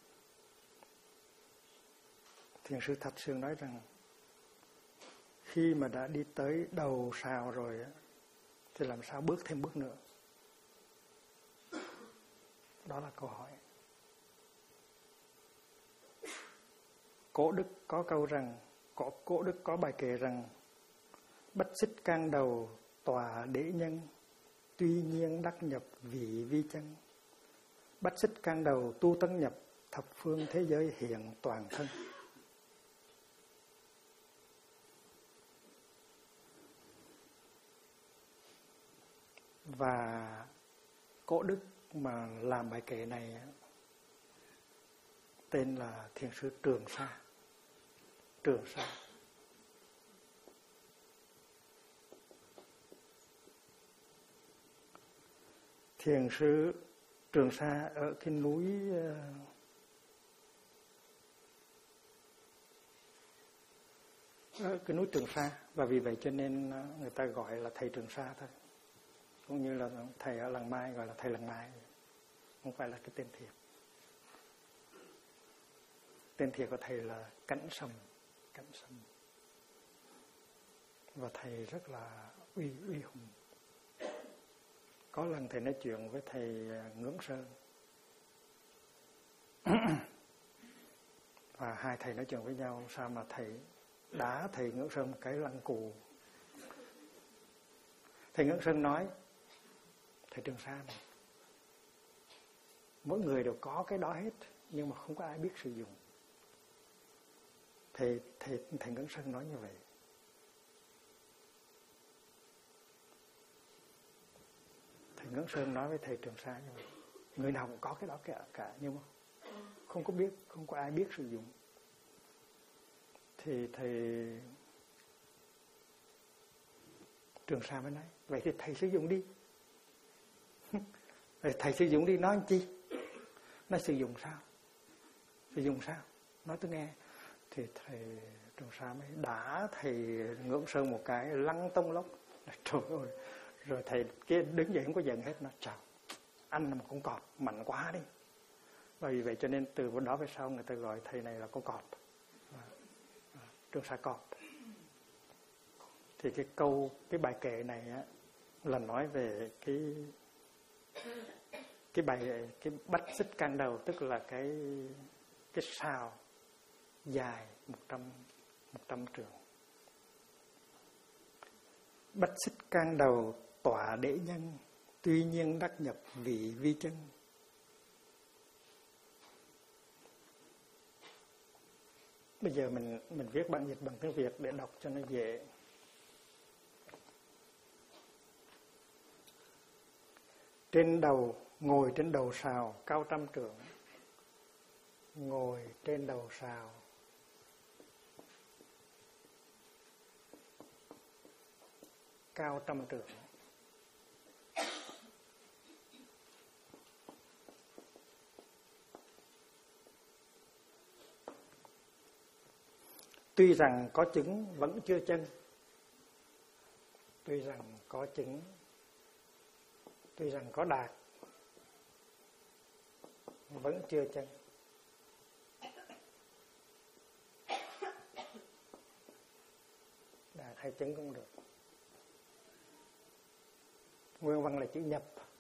Thiền sư Thạch Sương nói rằng khi mà đã đi tới đầu sào rồi thì làm sao bước thêm bước nữa? Đó là câu hỏi. Cổ Đức có câu rằng, Cổ Đức có bài kệ rằng bách xích can đầu tòa đế nhân, tuy nhiên đắc nhập vị vi chân. Bách xích can đầu tu tấn nhập, thập phương thế giới hiện toàn thân. Và Cổ Đức mà làm bài kệ này tên là thiền sư Trường Sa. Trường Sa. Thiền sư Trường Sa ở cái núi cái núi Trường Sa, và vì vậy cho nên người ta gọi là thầy Trường Sa thôi, cũng như là thầy ở Làng Mai gọi là thầy Làng Mai, không phải là cái tên thiệt. Tên thiệt của thầy là Cảnh Sâm. Và thầy rất là uy hùng. Có lần thầy nói chuyện với thầy Ngưỡng Sơn, và hai thầy nói chuyện với nhau, sao mà thầy đá thầy Ngưỡng Sơn một cái lăng cù. Thầy Ngưỡng Sơn nói, thầy Trường Sa này, mỗi người đều có cái đó hết, nhưng mà không có ai biết sử dụng. Thầy Ngưỡng Sơn nói như vậy. Thầy Ngưỡng Sơn nói với thầy Trường Sa như vậy. Người nào cũng có cái đó cả, nhưng mà không có biết, không có ai biết sử dụng. Thì thầy Trường Sa mới nói, vậy thì thầy sử dụng đi. Vậy thầy sử dụng đi, nói chi? Nói sử dụng sao? Sử dụng sao? Nói tôi nghe. Thì thầy Trường Sa mới đá thầy Ngưỡng Sơn một cái lăn tông lốc. Trời ơi! Rồi thầy kia đứng dậy không có giận hết. Nó chào, anh là một con cọp mạnh quá đi. Và vì vậy cho nên từ đó về sau người ta gọi thầy này là con cọp, Trường Sa cọp. Thì cái bài kệ này á, là nói về cái bách xích can đầu, tức là cái sào dài 100 trượng. Bách xích can đầu tỏa đệ nhân, tuy nhiên đắc nhập vị vi chân. Bây giờ mình viết bản dịch bằng tiếng Việt để đọc cho nó dễ. Trên đầu, ngồi trên đầu sào cao 100 trượng. Ngồi trên đầu sào cao 100 trượng. Tuy rằng có chứng vẫn chưa chân. Tuy rằng có chứng, tuy rằng có đạt, vẫn chưa chân. Đạt hay chứng cũng được. Nguyên văn là chữ nhập.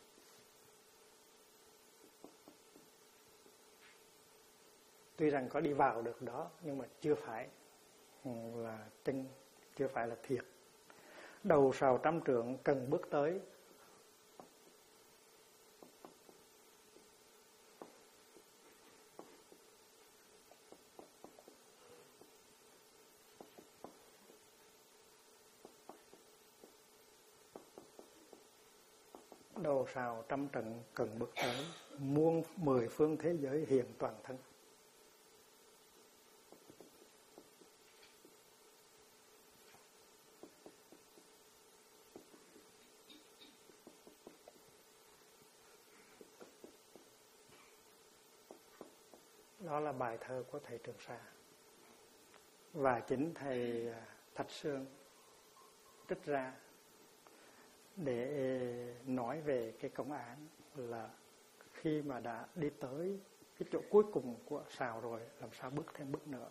Tuy rằng có đi vào được đó, nhưng mà chưa phải là chân, chưa phải là thiệt. Đầu sào 100 trượng cần bước tới. Đầu sào 100 trượng cần bước tới, muôn 10 phương thế giới hiện toàn thân. Đó là bài thơ của thầy Trường Sa. Và chính thầy Thạch Sương trích ra để nói về cái công án là khi mà đã đi tới cái chỗ cuối cùng của sào rồi, làm sao bước thêm bước nữa.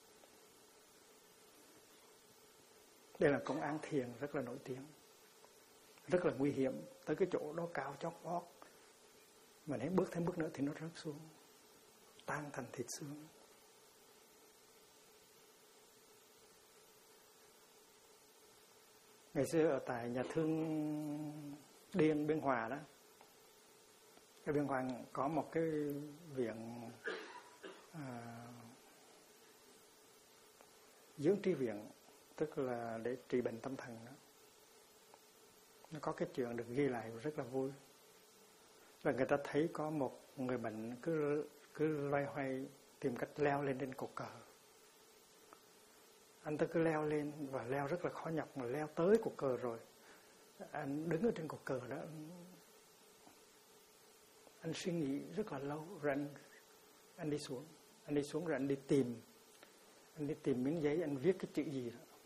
Đây là công án thiền rất là nổi tiếng, rất là nguy hiểm. Tới cái chỗ đó cao chót vót, mà nếu bước thêm bước nữa thì nó rớt xuống, tan thành thịt xương. Ngày xưa ở tại nhà thương Điên Biên Hòa đó, ở Biên Hòa có một cái viện dưỡng trí viện, tức là để trị bệnh tâm thần đó. Nó có cái chuyện được ghi lại rất là vui. Là người ta thấy có một người bệnh cứ loay hoay tìm cách leo lên trên cột cờ. Anh ta cứ leo lên và leo rất là khó nhọc, mà leo tới cột cờ rồi, anh đứng ở trên cột cờ đó, anh suy nghĩ rất là lâu, rồi anh đi xuống rồi anh đi tìm miếng giấy, anh viết cái chữ gì đó.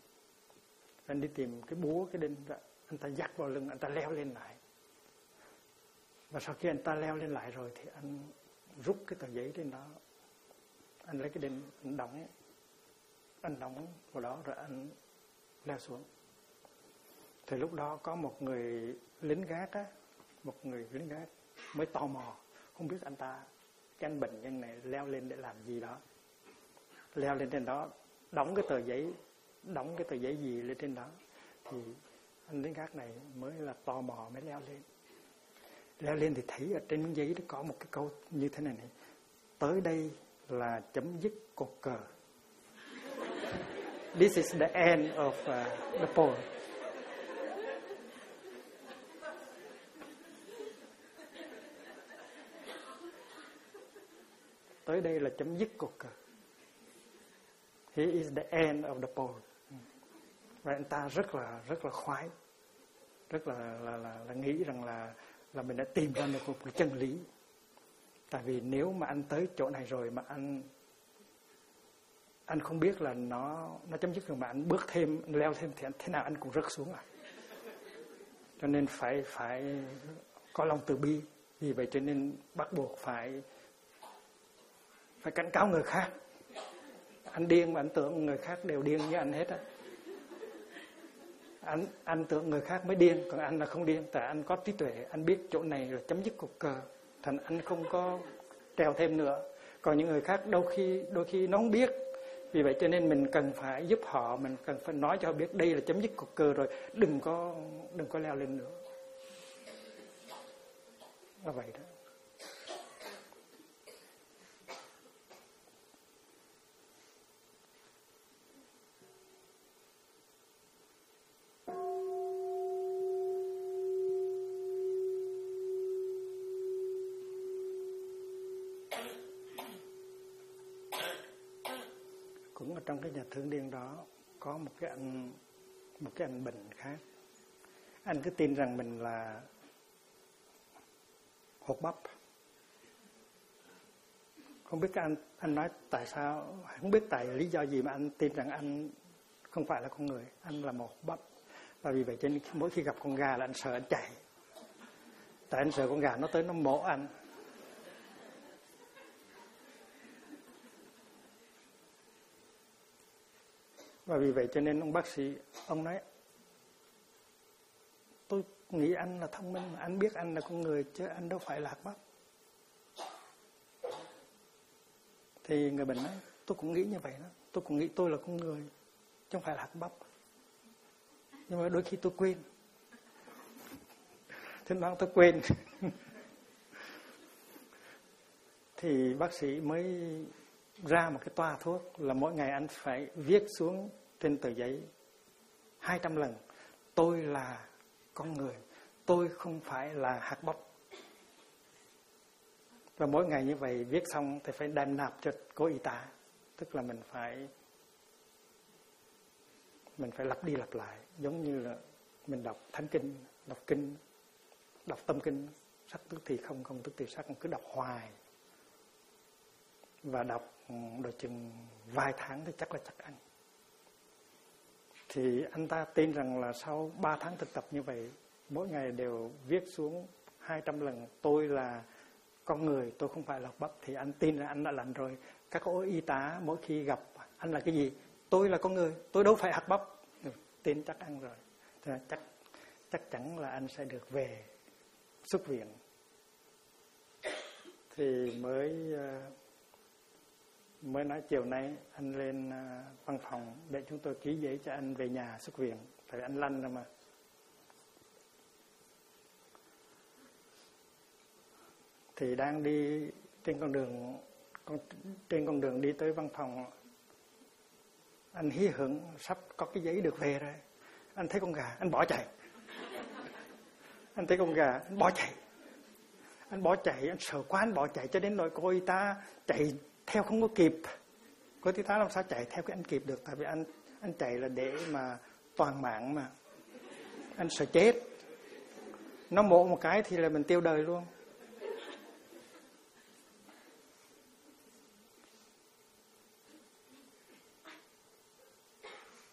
anh đi tìm cái búa, cái đinh, anh ta dắt vào lưng, anh ta leo lên lại. Và sau khi anh ta leo lên lại rồi thì anh rút cái tờ giấy trên đó, anh lấy cái đinh, anh đóng vào đó rồi anh leo xuống. Thì lúc đó có một người lính gác mới tò mò, không biết anh ta, cái anh bệnh nhân này leo lên để làm gì đó. Leo lên trên đó, đóng cái tờ giấy gì lên trên đó. Thì anh lính gác này mới là tò mò mới leo lên. Leo lên thì thấy ở trên miếng giấy đó có một cái câu như thế này: tới đây là chấm dứt cột cờ. This is the end of the pole. Tới đây là chấm dứt cột cờ. Here is the end of the pole. Và anh ta rất là khoái, rất là nghĩ rằng là mình đã tìm ra được một cái chân lý. Tại vì nếu mà anh tới chỗ này rồi mà anh không biết là nó chấm dứt rồi mà anh bước thêm, anh leo thêm thì thế nào anh cũng rớt xuống à. Cho nên phải có lòng từ bi. Vì vậy cho nên bắt buộc phải cảnh cáo người khác. Anh điên mà anh tưởng người khác đều điên như anh hết á. Anh tưởng người khác mới điên, còn anh là không điên. Tại anh có trí tuệ, anh biết chỗ này là chấm dứt cuộc cờ, thành anh không có trèo thêm nữa. Còn những người khác đôi khi nó không biết. Vì vậy cho nên mình cần phải giúp họ, mình cần phải nói cho họ biết đây là chấm dứt cuộc cờ rồi, đừng có leo lên nữa. Là vậy đó. Cũng ở trong cái nhà thương điên đó có một cái anh bệnh khác. Anh cứ tin rằng mình là hột bắp. Không biết anh nói tại sao, không biết tại lý do gì mà anh tin rằng anh không phải là con người, anh là một hột bắp. Và vì vậy cho nên mỗi khi gặp con gà là anh sợ, anh chạy. Tại anh sợ con gà nó tới nó mổ anh. Và vì vậy cho nên ông bác sĩ, ông nói, tôi nghĩ anh là thông minh, anh biết anh là con người chứ anh đâu phải là hạt bắp. Thì người bệnh nói, tôi cũng nghĩ như vậy đó, tôi cũng nghĩ tôi là con người chứ không phải là hạt bắp. Nhưng mà đôi khi tôi quên. Thế nói tôi quên. Thì bác sĩ mới ra một cái toa thuốc là mỗi ngày anh phải viết xuống trên tờ giấy 200 lần: tôi là con người, tôi không phải là hạt bắp. Và mỗi ngày như vậy viết xong thì phải đem nạp cho cô y tá. Tức là mình phải lặp đi lặp lại, giống như là mình đọc thánh kinh, đọc tâm kinh, sắc tức thì không tức thì sắc, cứ đọc hoài. Và đọc đôi chừng vài tháng thì chắc là chắc ăn. Thì anh ta tin rằng là sau 3 tháng thực tập như vậy, mỗi ngày đều viết xuống 200 lần tôi là con người, tôi không phải là bắp, thì anh tin rằng anh đã làm rồi. Các cô y tá mỗi khi gặp anh là cái gì? Tôi là con người, tôi đâu phải hạt bắp. Tin chắc ăn rồi. Thì chắc chắn là anh sẽ được về xuất viện. Thì mới nói chiều nay anh lên văn phòng để chúng tôi ký giấy cho anh về nhà xuất viện. Tại vì anh lăn rồi mà. Thì đang đi trên con đường đi tới văn phòng, anh hí hửng sắp có cái giấy được về rồi. Anh thấy con gà, anh bỏ chạy. Anh thấy con gà, anh bỏ chạy. Anh sợ quá, anh bỏ chạy cho đến nỗi cô y tá chạy theo không có kịp. Cô y tá làm sao chạy theo cái anh kịp được? Tại vì anh chạy là để mà toàn mạng mà. Anh sợ chết. Nó mổ một cái thì là mình tiêu đời luôn.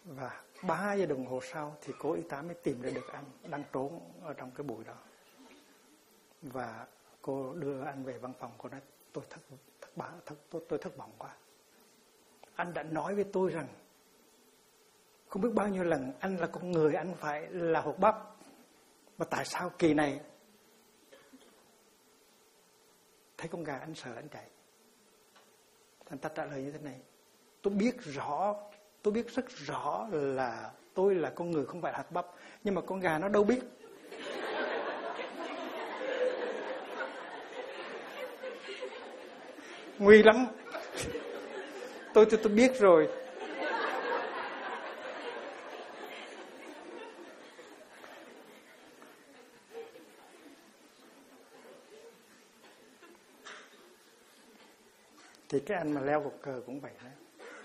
Và 3 giờ đồng hồ sau thì cô y tá mới tìm ra được anh đang trốn ở trong cái bụi đó. Và cô đưa anh về văn phòng. Cô nói tôi thất vọng quá. Anh đã nói với tôi rằng không biết bao nhiêu lần anh là con người, anh phải là hột bắp, mà tại sao kỳ này thấy con gà anh sợ anh chạy. Anh ta trả lời như thế này: tôi biết rất rõ là tôi là con người không phải là hạt bắp, nhưng mà con gà nó đâu biết. Nguy lắm. Tôi biết rồi. Thì cái anh mà leo cột cờ cũng vậy đó.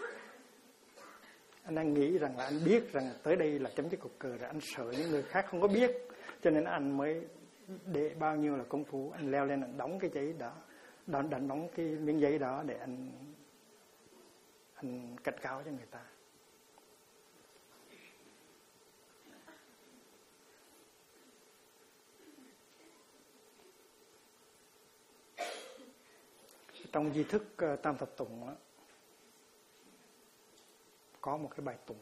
Anh đang nghĩ rằng là anh biết rằng tới đây là chấm dứt cột cờ rồi, anh sợ những người khác không có biết, cho nên anh mới để bao nhiêu là công phu anh leo lên, anh đóng cái giấy đó, đóng cái miếng giấy đó để anh cảnh cáo cho người ta. Trong di thức Tam Thập Tụng đó, có một cái bài tụng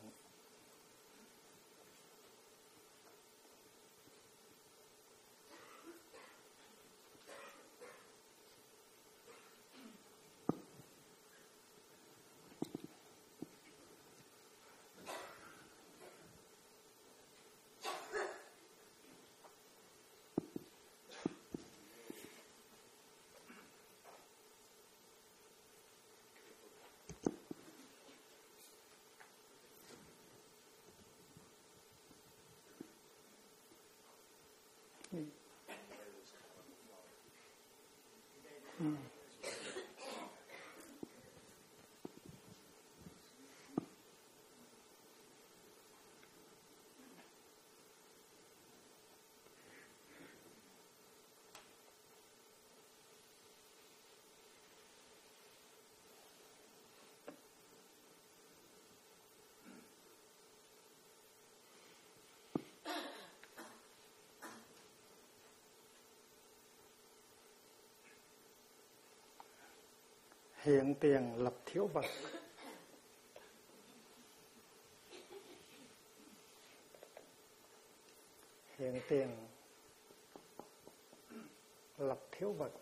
hiện tiền lập thiếu vật. Hiện tiền lập thiếu vật.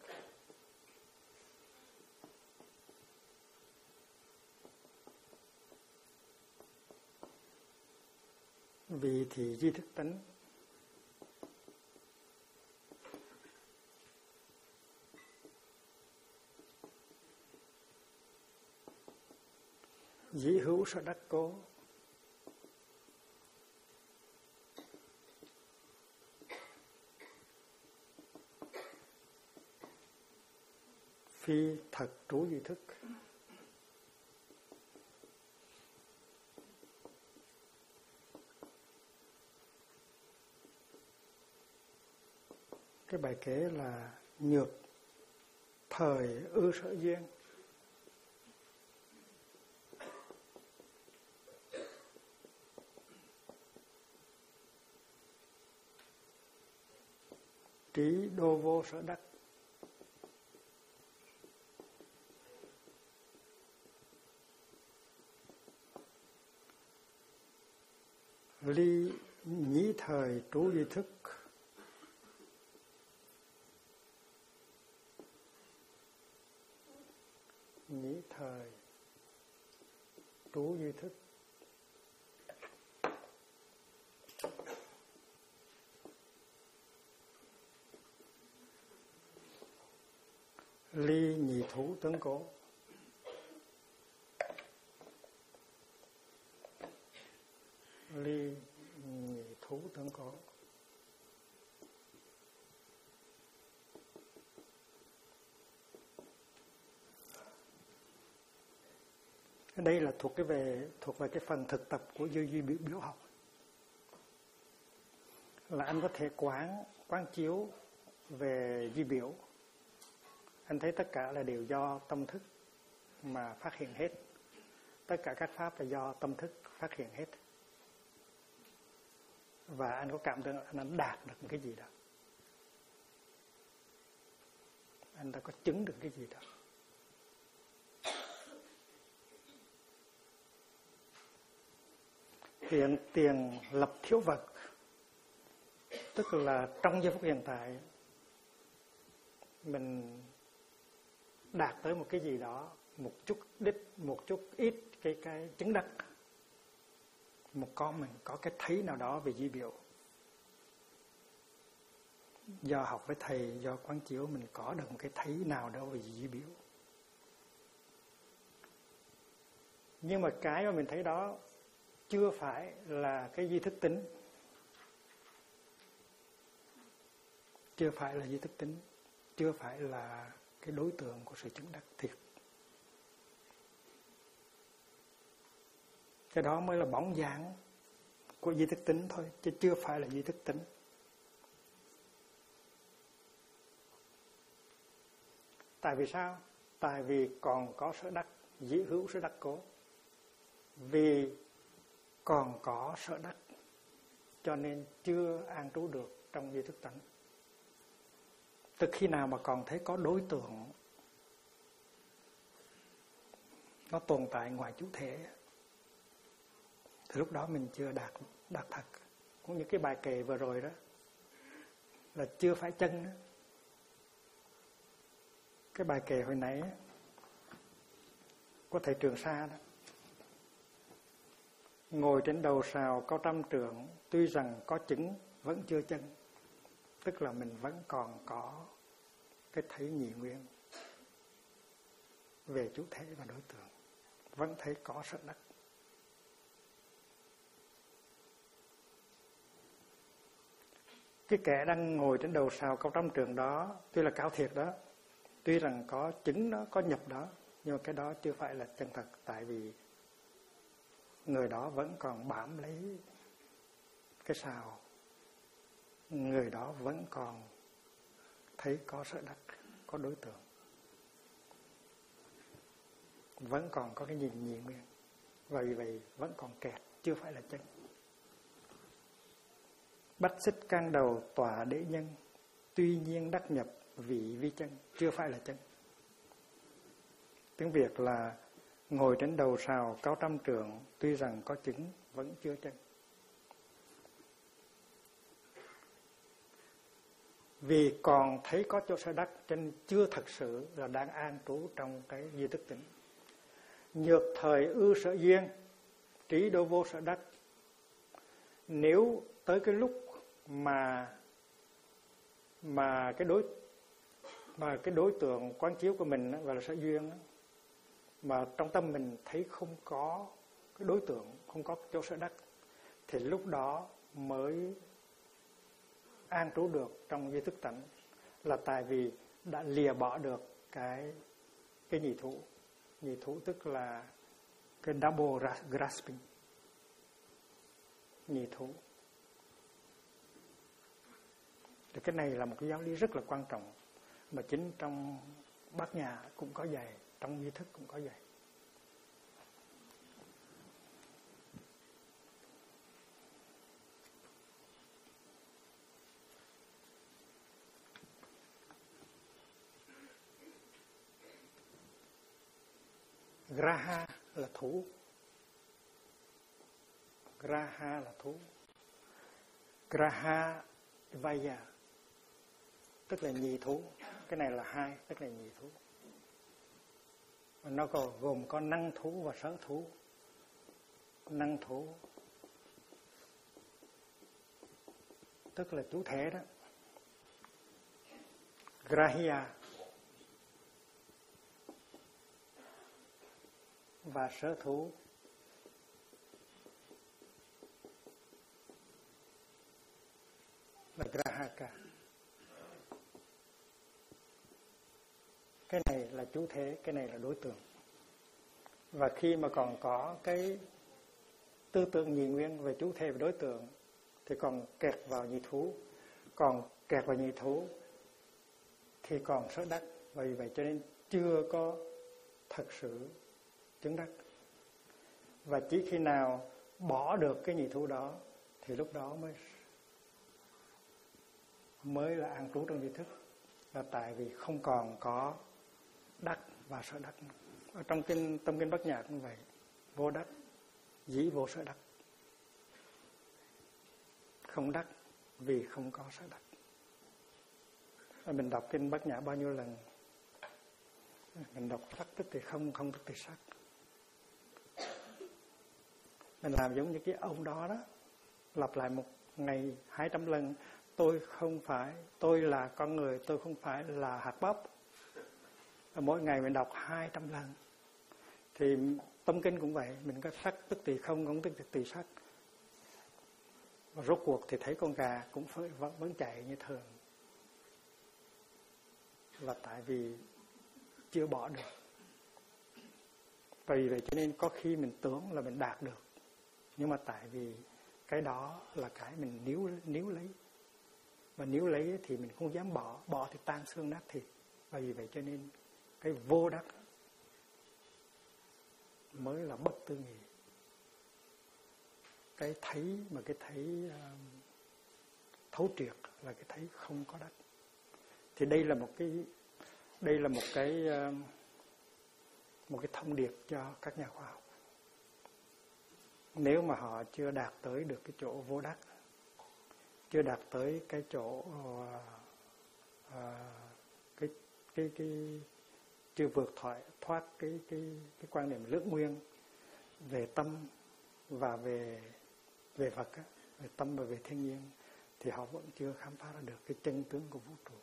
Vì thì di thức tánh. Dĩ hữu sở đắc cố. Phi thật trú di thức. Cái bài kế là nhược thời ư sở duyên. Trí đô vô sở đắc. Ly nhĩ thời trú di thức. Nhĩ thời trú di thức. Ly nhị thủ tướng cố. Ly nhị thủ tướng cố. Đây là thuộc về cái phần thực tập của tư duy biểu học. Là anh có thể quán chiếu về duy biểu. Anh thấy tất cả là đều do tâm thức mà phát hiện hết. Tất cả các pháp là do tâm thức phát hiện hết. và anh có cảm tưởng anh đã đạt được cái gì đó, anh đã có chứng được cái gì đó. Hiện tiền lập thiếu vật, tức là trong giây phút hiện tại mình đạt tới một cái gì đó, một chút đích, một chút ít cái chứng đắc, mình có cái thấy nào đó về duy biểu. Do học với thầy, do quán chiếu, mình có được một cái thấy nào đó về duy biểu. Nhưng mà cái mà mình thấy đó chưa phải là cái duy thức tính, chưa phải là duy thức tính, chưa phải là cái đối tượng của sự chứng đắc thiệt. Cái đó mới là bóng dáng của duy thức tính thôi, chứ chưa phải là duy thức tính. Tại vì sao? Tại vì còn có sở đắc, dĩ hữu sở đắc cố. Vì còn có sở đắc, cho nên chưa an trú được trong duy thức tánh. Từ khi nào mà còn thấy có đối tượng nó tồn tại ngoài chủ thể, thì lúc đó mình chưa đạt thật. Cũng như cái bài kệ vừa rồi đó, là chưa phải chân đó. Cái bài kệ hồi nãy của thầy Trường Sa đó, ngồi trên đầu sào cao trăm trượng, tuy rằng có chứng vẫn chưa chân. Tức là mình vẫn còn có cái thấy nhị nguyên về chủ thể và đối tượng, vẫn thấy có sở đắc. Cái kẻ đang ngồi trên đầu sào cao trăm trượng đó, tuy là cao thiệt đó, tuy rằng có chứng đó, có nhập đó, nhưng mà cái đó chưa phải là chân thật. Tại vì người đó vẫn còn bám lấy cái sào, người đó vẫn còn thấy có sở đắc, có đối tượng, vẫn còn có cái nhìn nhị nguyên, và vì vậy vẫn còn kẹt, chưa phải là chân. Bách xích can đầu tòa đế nhân, tuy nhiên đắc nhập vị vi chân, chưa phải là chân. Tiếng Việt là ngồi trên đầu sào cao trăm trượng, tuy rằng có chứng vẫn chưa chân. Vì còn thấy có chỗ sở đắc, cho nên chưa thật sự là đang an trú trong cái duy thức tỉnh. Nhược thời ư sở duyên, trí đô vô sở đắc. Nếu tới cái lúc mà cái đối tượng quán chiếu của mình gọi là sở duyên, mà trong tâm mình thấy không có cái đối tượng, không có chỗ sở đắc, thì lúc đó mới an trú được trong duy thức tánh. Là tại vì đã lìa bỏ được cái nhị thủ. Nhị thủ tức là cái double grasping, nhị thủ. Thì cái này là một cái giáo lý rất là quan trọng, mà chính trong Bát Nhã cũng có dạy, trong duy thức cũng có dạy. Graha là thú. Graha là thú. Graha vaya tức là nhị thú. Cái này là hai, tức là nhị thú. Nó còn gồm có năng thú và sở thú. Năng thú tức là chủ thể đó, grahya, và sở thú là grahaka. Cái này là chủ thể, cái này là đối tượng. Và khi mà còn có cái tư tưởng nhị nguyên về chủ thể và đối tượng thì còn kẹt vào nhị thú. Còn kẹt vào nhị thú thì còn sở đắc. Vì vậy cho nên chưa có thật sự chứng đắc. Và chỉ khi nào bỏ được cái nhị thú đó thì lúc đó mới mới là an trú trong ý thức, là tại vì không còn có đắc và sở đắc. Ở trong kinh Bát Nhã cũng vậy, vô đắc dĩ vô sở đắc, không đắc vì không có sở đắc. Mình đọc kinh Bát Nhã bao nhiêu lần, mình đọc sắc tức thì không, không tức thì sắc. Mình làm giống như cái ông đó đó, lặp lại một ngày 200 lần: tôi là con người, tôi không phải là hạt bắp. Mỗi ngày mình đọc 200 lần. Thì tâm kinh cũng vậy, mình có sắc tức thì không tức thì sắc. Và rốt cuộc thì thấy con gà cũng vẫn chạy như thường, là tại vì chưa bỏ được. Vì vậy cho nên có khi mình tưởng là mình đạt được, nhưng mà tại vì cái đó là cái mình níu lấy. Và níu lấy thì mình không dám bỏ thì tan xương nát thịt. Và vì vậy cho nên cái vô đắc mới là bất tư nghị. Cái thấy thấu triệt là cái thấy không có đắc. Thì đây là một cái thông điệp cho các nhà khoa học. Nếu mà họ chưa đạt tới được cái chỗ vô đắc, chưa đạt tới cái chỗ chưa vượt thoát cái quan niệm lưỡng nguyên về tâm và về vật, về tâm và về thiên nhiên, thì họ vẫn chưa khám phá ra được cái chân tướng của vũ trụ.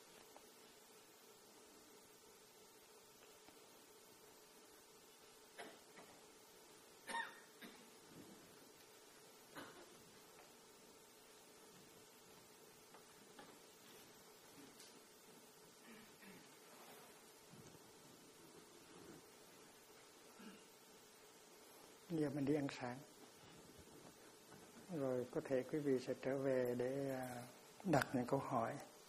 Giờ mình đi ăn sáng, rồi có thể quý vị sẽ trở về để đặt những câu hỏi.